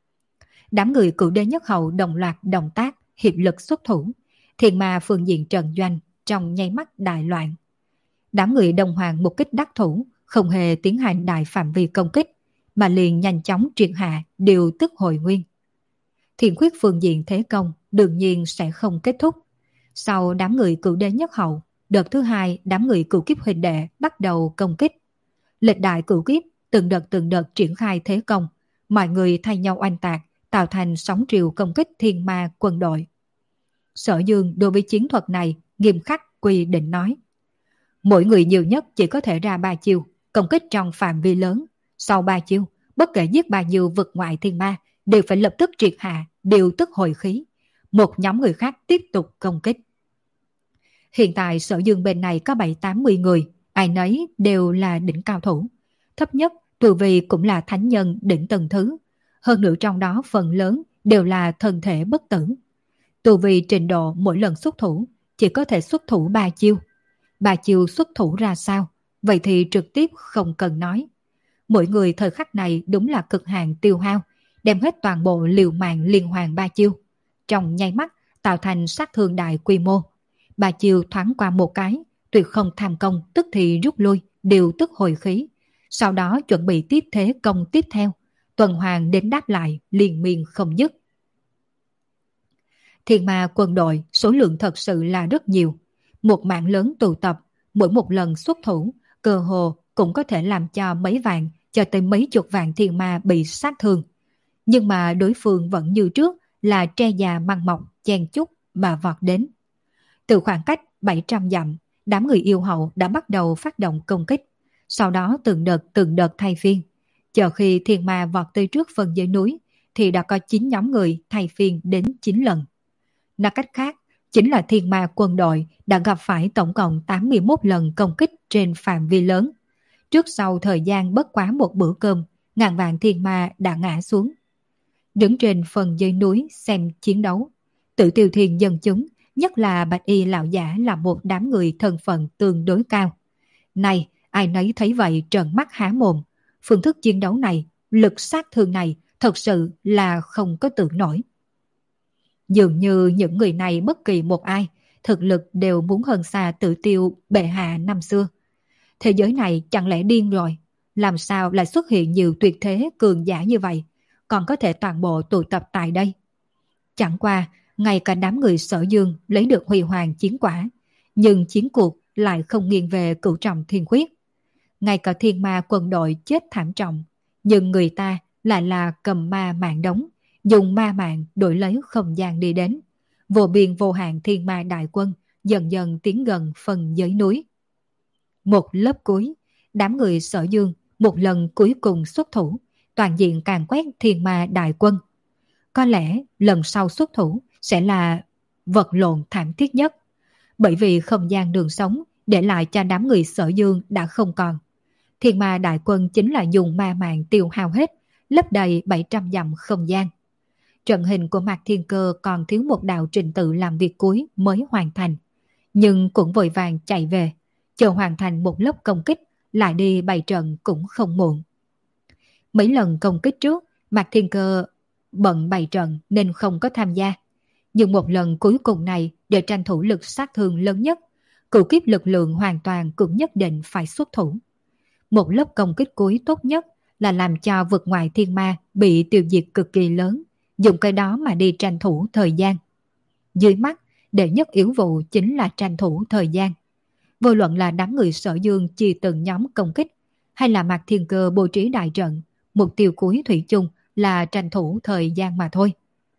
S1: Đám người cửu đế nhất hậu đồng loạt động tác, hiệp lực xuất thủ, thiên ma phương diện trận doanh trong nháy mắt đại loạn. Đám người đồng hoàng một kích đắc thủ, không hề tiến hành đại phạm vi công kích, mà liền nhanh chóng triệt hạ điều tức hồi nguyên. Thiên khuyết phương diện thế công đương nhiên sẽ không kết thúc. Sau đám người cửu đế nhất hậu, đợt thứ hai đám người cửu kiếp huynh đệ bắt đầu công kích. Lịch đại cửu kiếp từng đợt từng đợt triển khai thế công, mọi người thay nhau oanh tạc, tạo thành sóng triều công kích thiên ma quân đội. Sở Dương đối với chiến thuật này nghiêm khắc quy định nói. Mỗi người nhiều nhất chỉ có thể ra ba chiêu, công kích trong phạm vi lớn. Sau ba chiêu, bất kể giết bao nhiêu vực ngoại thiên ma, đều phải lập tức triệt hạ, điều tức hồi khí. Một nhóm người khác tiếp tục công kích. Hiện tại Sở Dương bên này có bảy tám mươi người, ai nấy đều là đỉnh cao thủ. Thấp nhất, tu vi cũng là thánh nhân đỉnh tầng thứ. Hơn nữa trong đó phần lớn đều là thân thể bất tử. Tu vi trình độ mỗi lần xuất thủ chỉ có thể xuất thủ ba chiêu. Ba chiêu xuất thủ ra sao? Vậy thì trực tiếp không cần nói. Mỗi người thời khắc này đúng là cực hạn tiêu hao, đem hết toàn bộ liều mạng liên hoàn ba chiêu. Trong nháy mắt tạo thành sát thương đại quy mô. Ba chiêu thoáng qua một cái, tuyệt không tham công tức thì rút lui, điều tức hồi khí. Sau đó chuẩn bị tiếp thế công tiếp theo. Tuần hoàn đến đáp lại liên miên không dứt. Thiên ma quân đội số lượng thật sự là rất nhiều. Một mạng lớn tụ tập, mỗi một lần xuất thủ, cơ hồ cũng có thể làm cho mấy vạn cho tới mấy chục vạn thiên ma bị sát thương. Nhưng mà đối phương vẫn như trước là tre già măng mọc, chen chúc mà vọt đến. Từ khoảng cách bảy trăm dặm, đám người yêu hậu đã bắt đầu phát động công kích. Sau đó từng đợt từng đợt thay phiên. Chờ khi thiên ma vọt tới trước phần dưới núi, thì đã có chín nhóm người thay phiên đến chín lần. Nói cách khác, chính là thiên ma quân đội đã gặp phải tổng cộng tám mươi mốt lần công kích trên phạm vi lớn. Trước sau thời gian bất quá một bữa cơm, ngàn vạn thiên ma đã ngã xuống. Đứng trên phần dưới núi xem chiến đấu, Tự Tiêu Thiên dân chúng nhất là bạch y lão giả là một đám người thân phận tương đối cao. Này, ai nấy thấy vậy trợn mắt há mồm. Phương thức chiến đấu này, lực sát thương này thật sự là không có tưởng nổi. Dường như những người này bất kỳ một ai, thực lực đều muốn hơn xa Tử Tiêu bệ hạ năm xưa. Thế giới này chẳng lẽ điên rồi? Làm sao lại xuất hiện nhiều tuyệt thế cường giả như vậy, còn có thể toàn bộ tụ tập tại đây? Chẳng qua, ngay cả đám người Sở Dương lấy được huy hoàng chiến quả, nhưng chiến cuộc lại không nghiêng về Cửu Trọng Thiên Quyết. Ngay cả thiên ma quân đội chết thảm trọng, nhưng người ta lại là cầm ma mạng đống, dùng ma mạng đổi lấy không gian đi đến. Vô biên vô hạn thiên ma đại quân dần dần tiến gần phần dưới núi. Một lớp cuối, đám người Sở Dương một lần cuối cùng xuất thủ, toàn diện càn quét thiên ma đại quân. Có lẽ lần sau xuất thủ sẽ là vật lộn thảm thiết nhất, bởi vì không gian đường sống để lại cho đám người Sở Dương đã không còn. Thiên ma đại quân chính là dùng ma mạng tiêu hao hết, lấp đầy bảy trăm dặm không gian. Trận hình của Mạc Thiên Cơ còn thiếu một đạo trình tự làm việc cuối mới hoàn thành, nhưng cũng vội vàng chạy về, chờ hoàn thành một lớp công kích, lại đi bày trận cũng không muộn. Mấy lần công kích trước, Mạc Thiên Cơ bận bày trận nên không có tham gia. Nhưng một lần cuối cùng này, để tranh thủ lực sát thương lớn nhất, cửu kiếp lực lượng hoàn toàn cũng nhất định phải xuất thủ. Một lớp công kích cuối tốt nhất là làm cho vực ngoại thiên ma bị tiêu diệt cực kỳ lớn, dùng cái đó mà đi tranh thủ thời gian. Dưới mắt, đệ nhất yếu vụ chính là tranh thủ thời gian. Vô luận là đám người Sở Dương chia từng nhóm công kích, hay là Mạc Thiên Cơ bố trí đại trận, mục tiêu cuối thủy chung là tranh thủ thời gian mà thôi.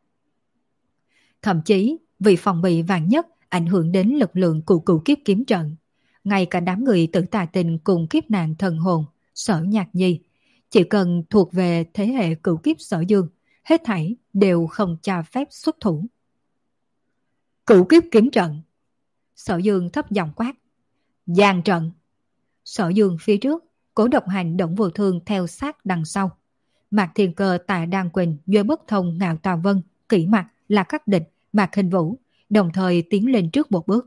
S1: Thậm chí, vì phòng bị vạn nhất ảnh hưởng đến lực lượng của cửu kiếp kiếm trận, ngay cả đám người Tử Tà Tình cùng kiếp nạn thần hồn, Sở Nhạc Nhi, chỉ cần thuộc về thế hệ cửu kiếp Sở Dương, hết thảy đều không cho phép xuất thủ. Cửu kiếp kiếm trận. Sở Dương thấp giọng quát. Giang trận. Sở Dương phía trước, Cố Độc Hành Đổng Vô Thương theo sát đằng sau. Mạc Thiên Cơ, Tạ Đan Quỳnh, Duy Bất Thông, Ngạo Tào Vân, Kỷ Mặc, Lạc Khắc Địch, Mạc Hình Vũ đồng thời tiến lên trước một bước.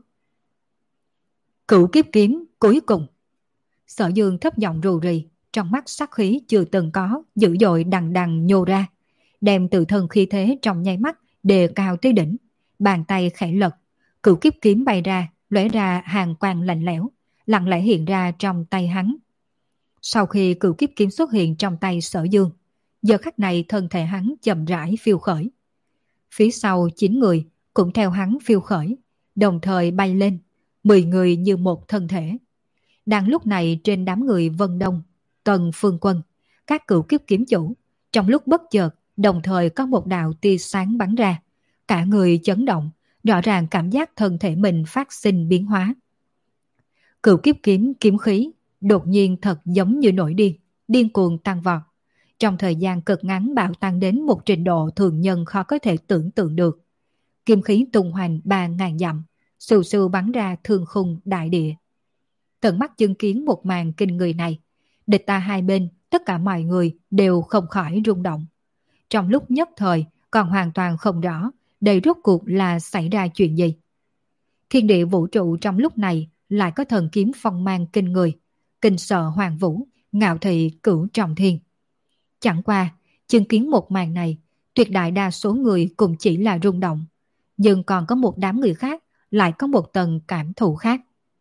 S1: Cửu kiếp kiếm cuối cùng. Sở Dương thấp giọng rù rì, trong mắt sát khí chưa từng có, dữ dội đằng đằng nhô ra, đem tự thân khí thế trong nháy mắt đề cao tới đỉnh, bàn tay khẽ lật, cửu kiếp kiếm bay ra, lóe ra hàng quang lạnh lẽo, lặng lẽ hiện ra trong tay hắn. Sau khi cửu kiếp kiếm xuất hiện trong tay Sở Dương, giờ khắc này thân thể hắn chậm rãi phiêu khởi. Phía sau chín người cũng theo hắn phiêu khởi, đồng thời bay lên, mười người như một thân thể. Đang lúc này trên đám người Vân Đông, Tần Phương Quân, các cửu kiếp kiếm chủ, trong lúc bất chợt đồng thời có một đạo tia sáng bắn ra, cả người chấn động, rõ ràng cảm giác thân thể mình phát sinh biến hóa. Cửu kiếp kiếm kiếm khí đột nhiên thật giống như nổi điên, điên cuồng tăng vọt. Trong thời gian cực ngắn bạo tăng đến một trình độ thường nhân khó có thể tưởng tượng được. Kiếm khí tung hoành ba ngàn dặm, sù sù bắn ra thương khung đại địa. Tận mắt chứng kiến một màn kinh người này, địch ta hai bên, tất cả mọi người đều không khỏi rung động. Trong lúc nhất thời, còn hoàn toàn không rõ đây rốt cuộc là xảy ra chuyện gì. Thiên địa vũ trụ trong lúc này lại có thần kiếm phong mang kinh người, kinh sợ hoàng vũ, ngạo thị cửu trọng thiên. Chẳng qua, chứng kiến một màn này, tuyệt đại đa số người cũng chỉ là rung động, nhưng còn có một đám người khác lại có một tầng cảm thụ khác.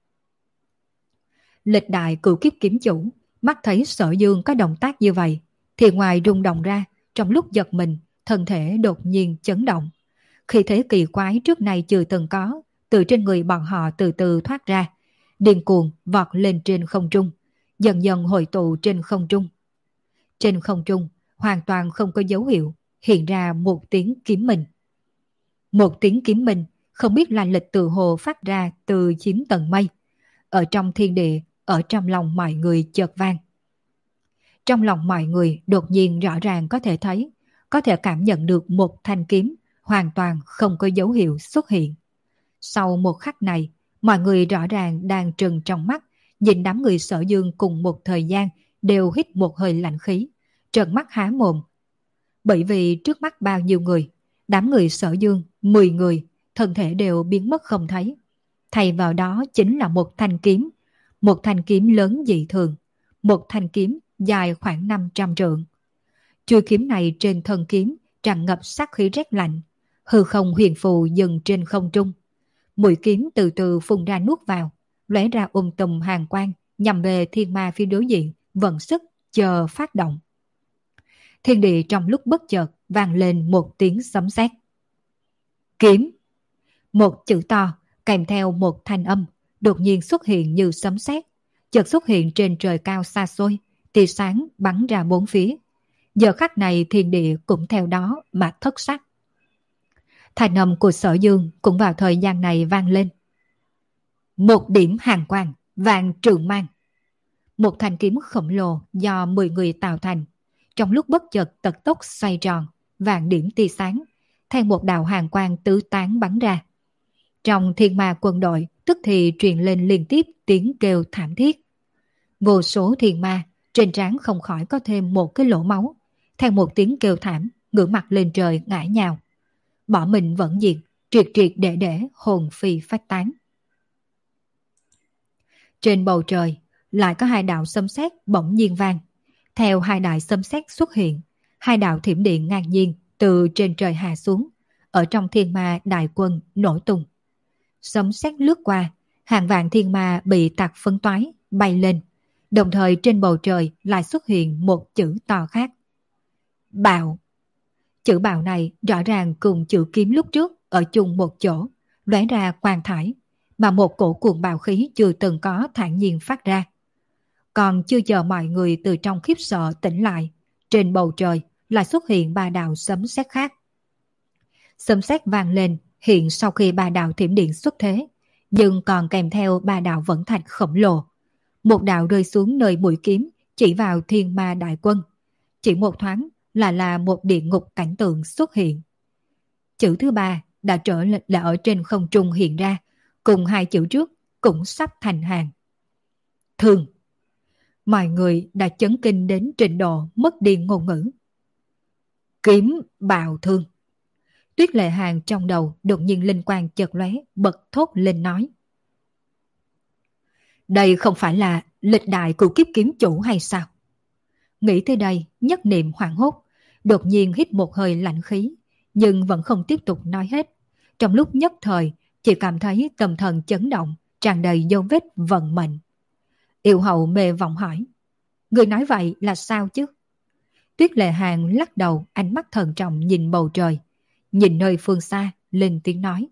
S1: Lịch đại cửu kiếp kiếm chủ, mắt thấy Sở Dương có động tác như vậy, thì ngoài rung động ra, trong lúc giật mình, thân thể đột nhiên chấn động. Khi thế kỳ quái trước nay chưa từng có, từ trên người bọn họ từ từ thoát ra, điên cuồng vọt lên trên không trung, dần dần hội tụ trên không trung. Trên không trung, hoàn toàn không có dấu hiệu, hiện ra một tiếng kiếm minh. Một tiếng kiếm minh, không biết là lịch từ hồ phát ra từ chín tầng mây. Ở trong thiên địa, ở trong lòng mọi người chợt vang. Trong lòng mọi người đột nhiên rõ ràng có thể thấy, có thể cảm nhận được một thanh kiếm hoàn toàn không có dấu hiệu xuất hiện. Sau một khắc này, mọi người rõ ràng đang trừng trong mắt, nhìn đám người Sở Dương cùng một thời gian đều hít một hơi lạnh khí, trợn mắt há mồm. Bởi vì trước mắt bao nhiêu người, đám người Sở Dương, mười người, thân thể đều biến mất không thấy. Thay vào đó chính là một thanh kiếm, một thanh kiếm lớn dị thường, một thanh kiếm dài khoảng năm trăm trượng. Chuôi kiếm này trên thân kiếm tràn ngập sát khí rét lạnh, hư không huyền phù dừng trên không trung. Mũi kiếm từ từ phun ra nuốt vào, lóe ra um tùm hàn quang nhằm về thiên ma phía đối diện, vận sức chờ phát động. Thiên địa trong lúc bất chợt vang lên một tiếng sấm sét. Kiếm! Một chữ to kèm theo một thanh âm đột nhiên xuất hiện như sấm sét, chợt xuất hiện trên trời cao xa xôi, tia sáng bắn ra bốn phía. Giờ khắc này thiên địa cũng theo đó mà thất sắc. Thanh âm của Sở Dương cũng vào thời gian này vang lên. Một điểm hàn quang, vạn trượng mang. Một thanh kiếm khổng lồ do mười người tạo thành, trong lúc bất chợt tật tốc xoay tròn, vạn điểm tia sáng, theo một đạo hàn quang tứ tán bắn ra. Trong thiên ma quân đội tức thì truyền lên liên tiếp tiếng kêu thảm thiết. Vô số thiên ma trên trán không khỏi có thêm một cái lỗ máu, theo một tiếng kêu thảm ngửa mặt lên trời ngã nhào. Bỏ mình vẫn diệt, triệt triệt để để hồn phi phách tán. Trên bầu trời lại có hai đạo sấm sét bỗng nhiên vang. Theo hai đại sấm sét xuất hiện, hai đạo thiểm điện ngang nhiên từ trên trời hạ xuống, ở trong thiên ma đại quân nổ tung. Sấm sét lướt qua, hàng vạn thiên ma bị tạc phấn toái, bay lên. Đồng thời trên bầu trời lại xuất hiện một chữ to khác. Bạo. Chữ bạo này rõ ràng cùng chữ kiếm lúc trước ở chung một chỗ, lóe ra quang thải, mà một cổ cuồng bạo khí chưa từng có thản nhiên phát ra. Còn chưa chờ mọi người từ trong khiếp sợ tỉnh lại, trên bầu trời lại xuất hiện ba đạo sấm sét khác. Sấm sét vang lên hiện sau khi ba đạo thiểm điện xuất thế, nhưng còn kèm theo ba đạo vẫn thạch khổng lồ. Một đạo rơi xuống nơi mũi kiếm chỉ vào thiên ma đại quân. Chỉ một thoáng là là một địa ngục cảnh tượng xuất hiện. Chữ thứ ba đã trở là ở trên không trung hiện ra, cùng hai chữ trước cũng sắp thành hàng. Thương. Mọi người đã chấn kinh đến trình độ mất đi ngôn ngữ. Kiếm bạo thương. Tuyết Lệ Hàng trong đầu đột nhiên linh quang chợt lóe, bật thốt lên nói. Đây không phải là lịch đại của kiếp kiếm chủ hay sao? Nghĩ tới đây, nhất niệm hoảng hốt, đột nhiên hít một hơi lạnh khí, nhưng vẫn không tiếp tục nói hết. Trong lúc nhất thời, chỉ cảm thấy tâm thần chấn động, tràn đầy dấu vết vận mệnh. Yêu hậu mê vọng hỏi, người nói vậy là sao chứ? Tuyết Lệ Hàng lắc đầu, ánh mắt thần trọng nhìn bầu trời, nhìn nơi phương xa, lên tiếng nói.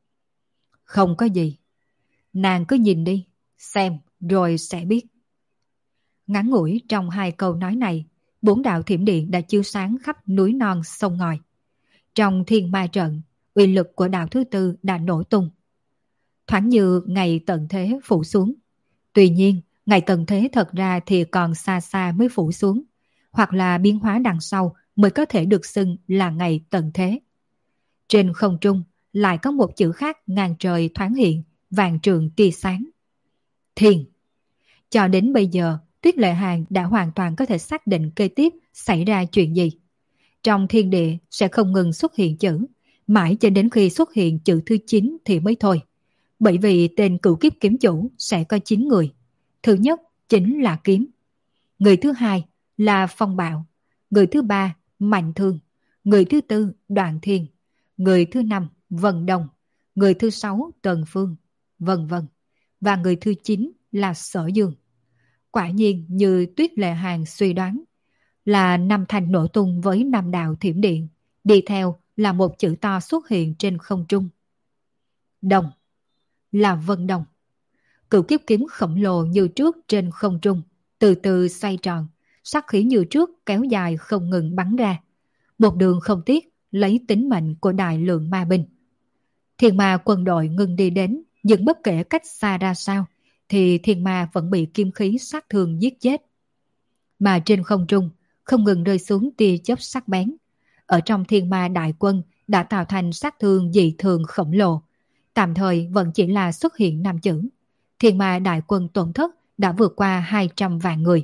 S1: Không có gì, nàng cứ nhìn đi, xem rồi sẽ biết. Ngắn ngủi trong hai câu nói này, bốn đạo thiểm điện đã chiếu sáng khắp núi non sông ngòi. Trong thiên ma trận, uy lực của đạo thứ tư đã nổ tung. Thoáng như ngày tận thế phủ xuống. Tuy nhiên, ngày tận thế thật ra thì còn xa xa mới phủ xuống, hoặc là biến hóa đằng sau mới có thể được xưng là ngày tận thế. Trên không trung lại có một chữ khác ngàn trời thoáng hiện, vạn trượng tia sáng. Thiên. Cho đến bây giờ, Tuyết Lệ Hàng đã hoàn toàn có thể xác định kế tiếp xảy ra chuyện gì. Trong thiên địa sẽ không ngừng xuất hiện chữ, mãi cho đến khi xuất hiện chữ thứ chín thì mới thôi. Bởi vì tên cửu kiếp kiếm chủ sẽ có chín người. Thứ nhất chính là kiếm. Người thứ hai là phong bạo. Người thứ ba mạnh thương. Người thứ tư đoạn thiên. Người thứ năm vân đông. Người thứ sáu tần phương. Vân vân. Và người thứ chín là Sở Dương. Quả nhiên như Tuyết Lệ Hàng suy đoán, là năm thanh nổ tung với năm đạo thiểm điện, đi theo là một chữ to xuất hiện trên không trung. Đồng. Là vân đồng. Cửu kiếp kiếm khổng lồ như trước trên không trung, từ từ xoay tròn, sắc khí như trước kéo dài không ngừng bắn ra. Một đường không tiếc lấy tính mệnh của đại lượng ma binh. Thiên ma quân đội ngừng đi đến, nhưng bất kể cách xa ra sao, thì thiên ma vẫn bị kim khí sát thương giết chết. Mà trên không trung, không ngừng rơi xuống tia chớp sắc bén. Ở trong thiên ma đại quân đã tạo thành sát thương dị thường khổng lồ. Tạm thời vẫn chỉ là xuất hiện năm chữ. Thiên ma đại quân tổn thất đã vượt qua hai trăm vạn người.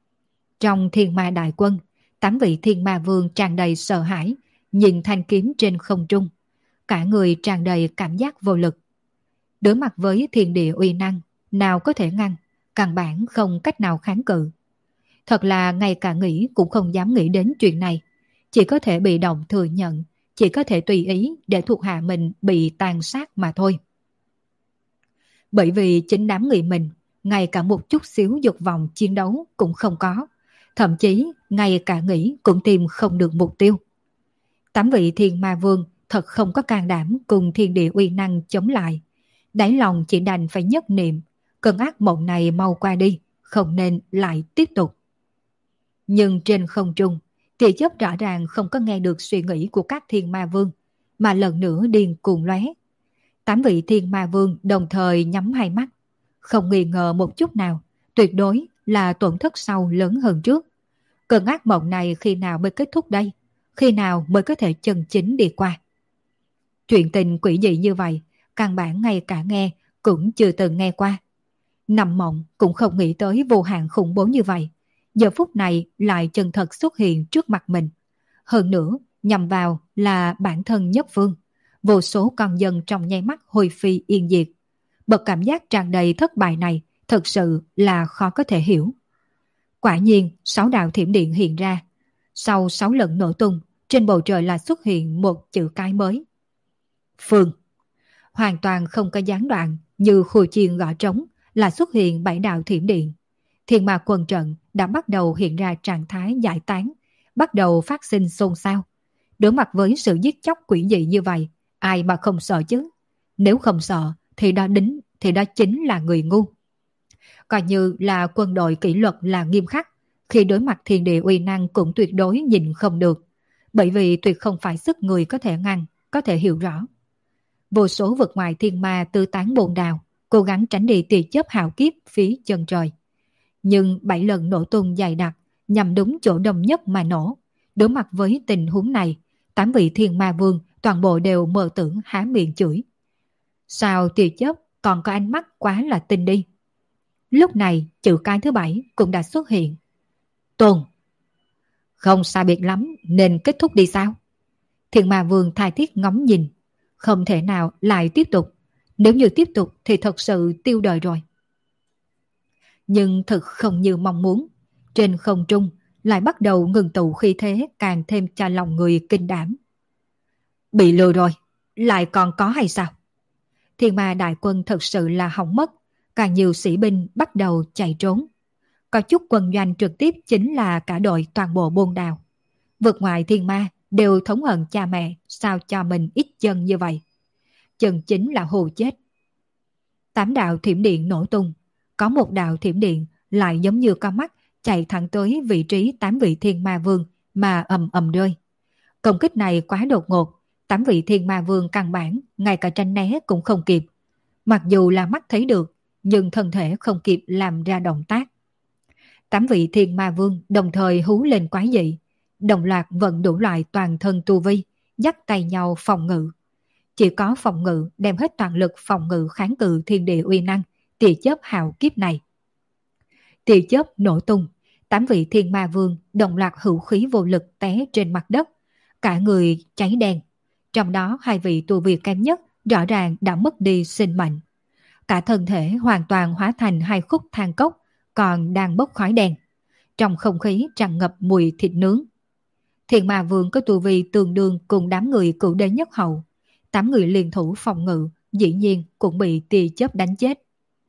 S1: Trong thiên ma đại quân, tám vị thiên ma vương tràn đầy sợ hãi, nhìn thanh kiếm trên không trung. cả người tràn đầy cảm giác vô lực. Đối mặt với thiên địa uy năng, nào có thể ngăn, căn bản không cách nào kháng cự. Thật là ngay cả nghĩ cũng không dám nghĩ đến chuyện này, chỉ có thể bị động thừa nhận, chỉ có thể tùy ý để thuộc hạ mình bị tàn sát mà thôi. Bởi vì chính đám người mình, ngay cả một chút xíu dục vọng chiến đấu cũng không có, thậm chí ngay cả nghĩ cũng tìm không được mục tiêu. Tám vị thiên ma vương thật không có can đảm cùng thiên địa uy năng chống lại, đáy lòng chỉ đành phải nhất niệm, cơn ác mộng này mau qua đi, không nên lại tiếp tục. Nhưng trên không trung, tia chớp rõ ràng không có nghe được suy nghĩ của các thiên ma vương, mà lần nữa điên cuồng lóe. Tám vị thiên ma vương đồng thời nhắm hai mắt, không nghi ngờ một chút nào, tuyệt đối là tổn thất sau lớn hơn trước. Cơn ác mộng này khi nào mới kết thúc đây? Khi nào mới có thể chân chính đi qua? Chuyện tình quỷ dị như vậy, căn bản ngay cả nghe cũng chưa từng nghe qua. Nằm mộng cũng không nghĩ tới vô hạn khủng bố như vậy. Giờ phút này lại chân thật xuất hiện trước mặt mình. Hơn nữa, nhằm vào là bản thân nhất phương. Vô số con dân trong nháy mắt hồi phi yên diệt. Bậc cảm giác tràn đầy thất bại này thật sự là khó có thể hiểu. Quả nhiên, sáu đạo thiểm điện hiện ra. Sau sáu lần nổ tung, trên bầu trời là xuất hiện một chữ cái mới. Phương. Hoàn toàn không có gián đoạn, như khua chiên gõ trống, là xuất hiện bảy đạo thiểm điện. Thiên ma quân trận đã bắt đầu hiện ra trạng thái giải tán, bắt đầu phát sinh xôn xao. Đối mặt với sự giết chóc quỷ dị như vậy, ai mà không sợ chứ? Nếu không sợ, thì đó đính, thì đó chính là người ngu. Coi như là quân đội kỷ luật là nghiêm khắc, khi đối mặt thiên địa uy năng cũng tuyệt đối nhìn không được, bởi vì tuyệt không phải sức người có thể ngăn, có thể hiểu rõ. Vô số vực ngoài thiên ma tư tán bồn đào, cố gắng tránh đi tia chớp hào kiếp phía chân trời. Nhưng bảy lần nổ tung dày đặc, nhằm đúng chỗ đông nhất mà nổ. Đối mặt với tình huống này, tám vị thiên ma vương toàn bộ đều mơ tưởng há miệng chửi. Sao tia chớp còn có ánh mắt quá là tinh đi. Lúc này chữ cái thứ bảy cũng đã xuất hiện. Tôn. Không sai biệt lắm nên kết thúc đi sao? Thiên ma vương tha thiết ngóng nhìn. Không thể nào lại tiếp tục. Nếu như tiếp tục thì thật sự tiêu đời rồi. Nhưng thực không như mong muốn. Trên không trung lại bắt đầu ngừng tụ khí thế càng thêm cho lòng người kinh đảm. Bị lừa rồi, lại còn có hay sao? Thiên ma đại quân thật sự là hỏng mất. Càng nhiều sĩ binh bắt đầu chạy trốn. Có chút quân doanh trực tiếp chính là cả đội toàn bộ bôn đào. Vượt ngoài thiên ma đều thống hận cha mẹ sao cho mình ít chân như vậy. Chân chính là hù chết. Tám đạo thiểm điện nổ tung. Có một đạo thiểm điện lại giống như con mắt chạy thẳng tới vị trí tám vị thiên ma vương mà ầm ầm rơi. Công kích này quá đột ngột. Tám vị thiên ma vương căn bản ngay cả tranh né cũng không kịp. Mặc dù là mắt thấy được, nhưng thân thể không kịp làm ra động tác. Tám vị thiên ma vương đồng thời hú lên quái dị, đồng loạt vận đủ loại toàn thân tu vi, dắt tay nhau phòng ngự. Chỉ có phòng ngự đem hết toàn lực phòng ngự kháng cự thiên địa uy năng, tia chớp hào kiếp này. Tia chớp nổ tung, tám vị thiên ma vương đồng loạt hữu khí vô lực té trên mặt đất, cả người cháy đen. Trong đó hai vị tu vi kém nhất rõ ràng đã mất đi sinh mệnh. Cả thân thể hoàn toàn hóa thành hai khúc than cốc, còn đang bốc khói đen. Trong không khí tràn ngập mùi thịt nướng. Thiên ma vương có tu vi tương đương cùng đám người cửu đế nhất hậu. Tám người liên thủ phòng ngự, dĩ nhiên cũng bị tia chớp đánh chết.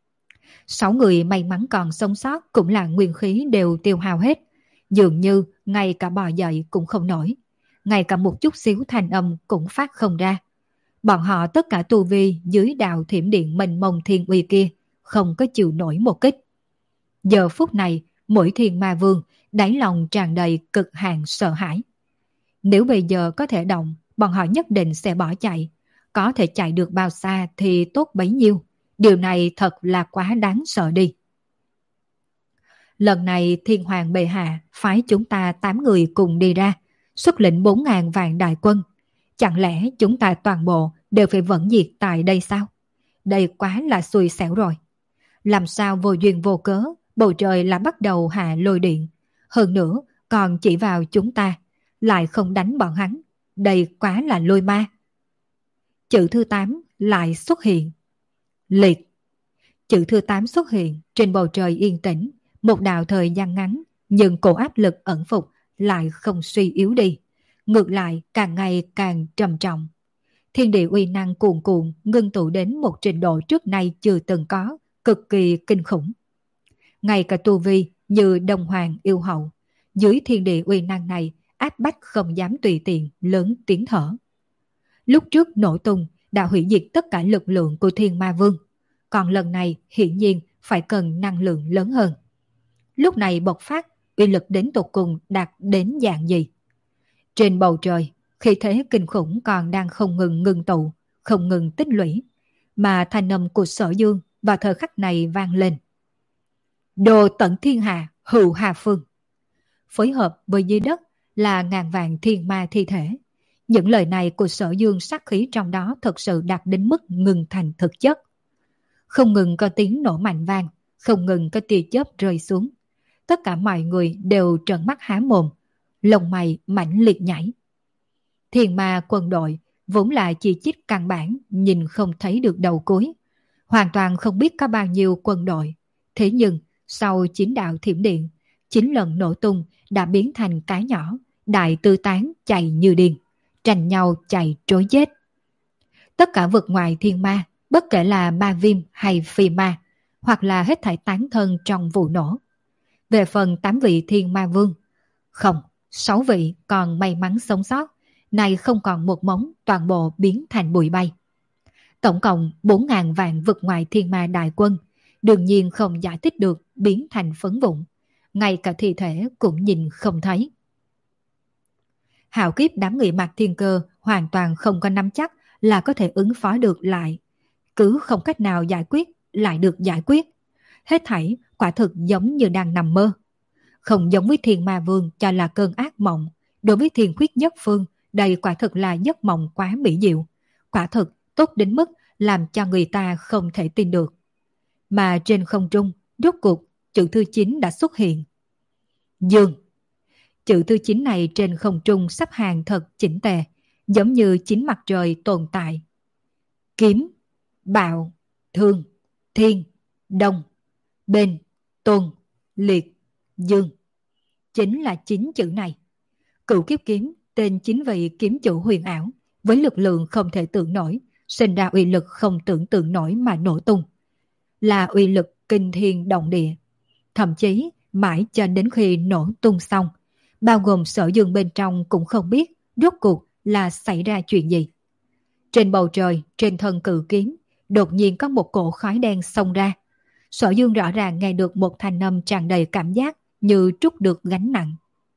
S1: Sáu người may mắn còn sống sót cũng là nguyên khí đều tiêu hao hết. Dường như ngay cả bò dậy cũng không nổi. Ngay cả một chút xíu thanh âm cũng phát không ra. Bọn họ tất cả tu vi dưới đạo thiểm điện mênh mông thiên uy kia, không có chịu nổi một kích. Giờ phút này, mỗi thiên ma vương đáy lòng tràn đầy cực hạn sợ hãi. Nếu bây giờ có thể động, bọn họ nhất định sẽ bỏ chạy. Có thể chạy được bao xa thì tốt bấy nhiêu. Điều này thật là quá đáng sợ đi. Lần này thiên hoàng bệ hạ phái chúng ta tám người cùng đi ra, xuất lĩnh bốn ngàn vạn đại quân. Chẳng lẽ chúng ta toàn bộ đều phải vẫn diệt tại đây sao? Đây quá là xui xẻo rồi. Làm sao vô duyên vô cớ, bầu trời là bắt đầu hạ lôi điện. Hơn nữa, còn chỉ vào chúng ta, lại không đánh bọn hắn. Đây quá là lôi ma. chữ thứ tám lại xuất hiện. Liệt. Chữ thứ tám xuất hiện trên bầu trời yên tĩnh, một đạo thời gian ngắn, nhưng cổ áp lực ẩn phục lại không suy yếu đi. Ngược lại càng ngày càng trầm trọng. Thiên địa uy năng cuồn cuộn ngưng tụ đến một trình độ trước nay chưa từng có, cực kỳ kinh khủng. Ngay cả tu vi như Đông Hoàng yêu hậu, dưới thiên địa uy năng này áp bách không dám tùy tiện lớn tiếng thở. Lúc trước nổ tung đã hủy diệt tất cả lực lượng của Thiên Ma Vương, còn lần này hiển nhiên phải cần năng lượng lớn hơn. Lúc này bộc phát, uy lực đến tột cùng đạt đến dạng gì? Trên bầu trời, khí thế kinh khủng còn đang không ngừng ngưng tụ, không ngừng tích lũy, mà thanh âm của Sở Dương vào thời khắc này vang lên. Đồ tận thiên hạ, hữu hà phương. Phối hợp với dưới đất là ngàn vạn thiên ma thi thể. Những lời này của Sở Dương sát khí trong đó thật sự đạt đến mức ngừng thành thực chất. Không ngừng có tiếng nổ mạnh vang, không ngừng có tia chớp rơi xuống. Tất cả mọi người đều trợn mắt há mồm, lông mày mãnh liệt nhảy. Thiên ma quân đội vốn là chỉ trích căn bản, nhìn không thấy được đầu cuối, hoàn toàn không biết có bao nhiêu quân đội. Thế nhưng sau chín đạo thiểm điện, chín lần nổ tung đã biến thành cái nhỏ, đại tư tán chạy như điên, tranh nhau chạy trối chết. Tất cả vực ngoài thiên ma, bất kể là ma viêm hay phi ma, hoặc là hết thảy tán thân trong vụ nổ. Về phần tám vị thiên ma vương, không, sáu vị còn may mắn sống sót, nay không còn một móng, toàn bộ biến thành bụi bay. Tổng cộng bốn ngàn vạn vực ngoài thiên ma đại quân, đương nhiên không giải thích được biến thành phấn vụn, ngay cả thi thể cũng nhìn không thấy. Hạo kiếp đám người Mạc Thiên Cơ hoàn toàn không có nắm chắc là có thể ứng phó được lại. Cứ không cách nào giải quyết, lại được giải quyết. Hết thảy quả thực giống như đang nằm mơ. Không giống với Thiên Ma Vương cho là cơn ác mộng. Đối với Thiên Khuyết Nhất Phương, đây quả thực là giấc mộng quá mỹ diệu. Quả thực tốt đến mức làm cho người ta không thể tin được. Mà trên không trung, rốt cuộc, chữ thứ chín đã xuất hiện. Dương. Chữ thứ chín này trên không trung sắp hàng thật chỉnh tề, giống như chín mặt trời tồn tại. Kiếm, bạo, thương, thiên, đông, bên, tôn, liệt, dương. Chính là chín chữ này. Cửu kiếp kiếm, tên chín vị kiếm chủ huyền ảo, với lực lượng không thể tưởng nổi, sinh ra uy lực không tưởng tượng nổi mà nổ tung. Là uy lực kinh thiên động địa. Thậm chí, mãi cho đến khi nổ tung xong, bao gồm Sở Dương bên trong cũng không biết rốt cuộc là xảy ra chuyện gì. Trên bầu trời, trên thân cự kiếm, đột nhiên có một cỗ khói đen xông ra. Sở Dương rõ ràng nghe được một thanh âm tràn đầy cảm giác như trút được gánh nặng.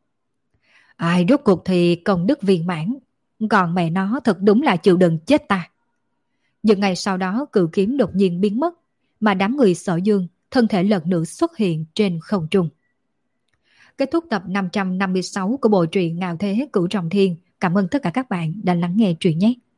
S1: Ai rốt cuộc thì công đức viên mãn, còn mẹ nó thật đúng là chịu đựng chết ta. Nhưng ngày sau đó cự kiếm đột nhiên biến mất, mà đám người Sở Dương thân thể lần nữa xuất hiện trên không trung. Kết thúc tập năm trăm năm mươi sáu của bộ truyện Ngạo Thế Cửu Trọng Thiên. Cảm ơn tất cả các bạn đã lắng nghe truyện nhé.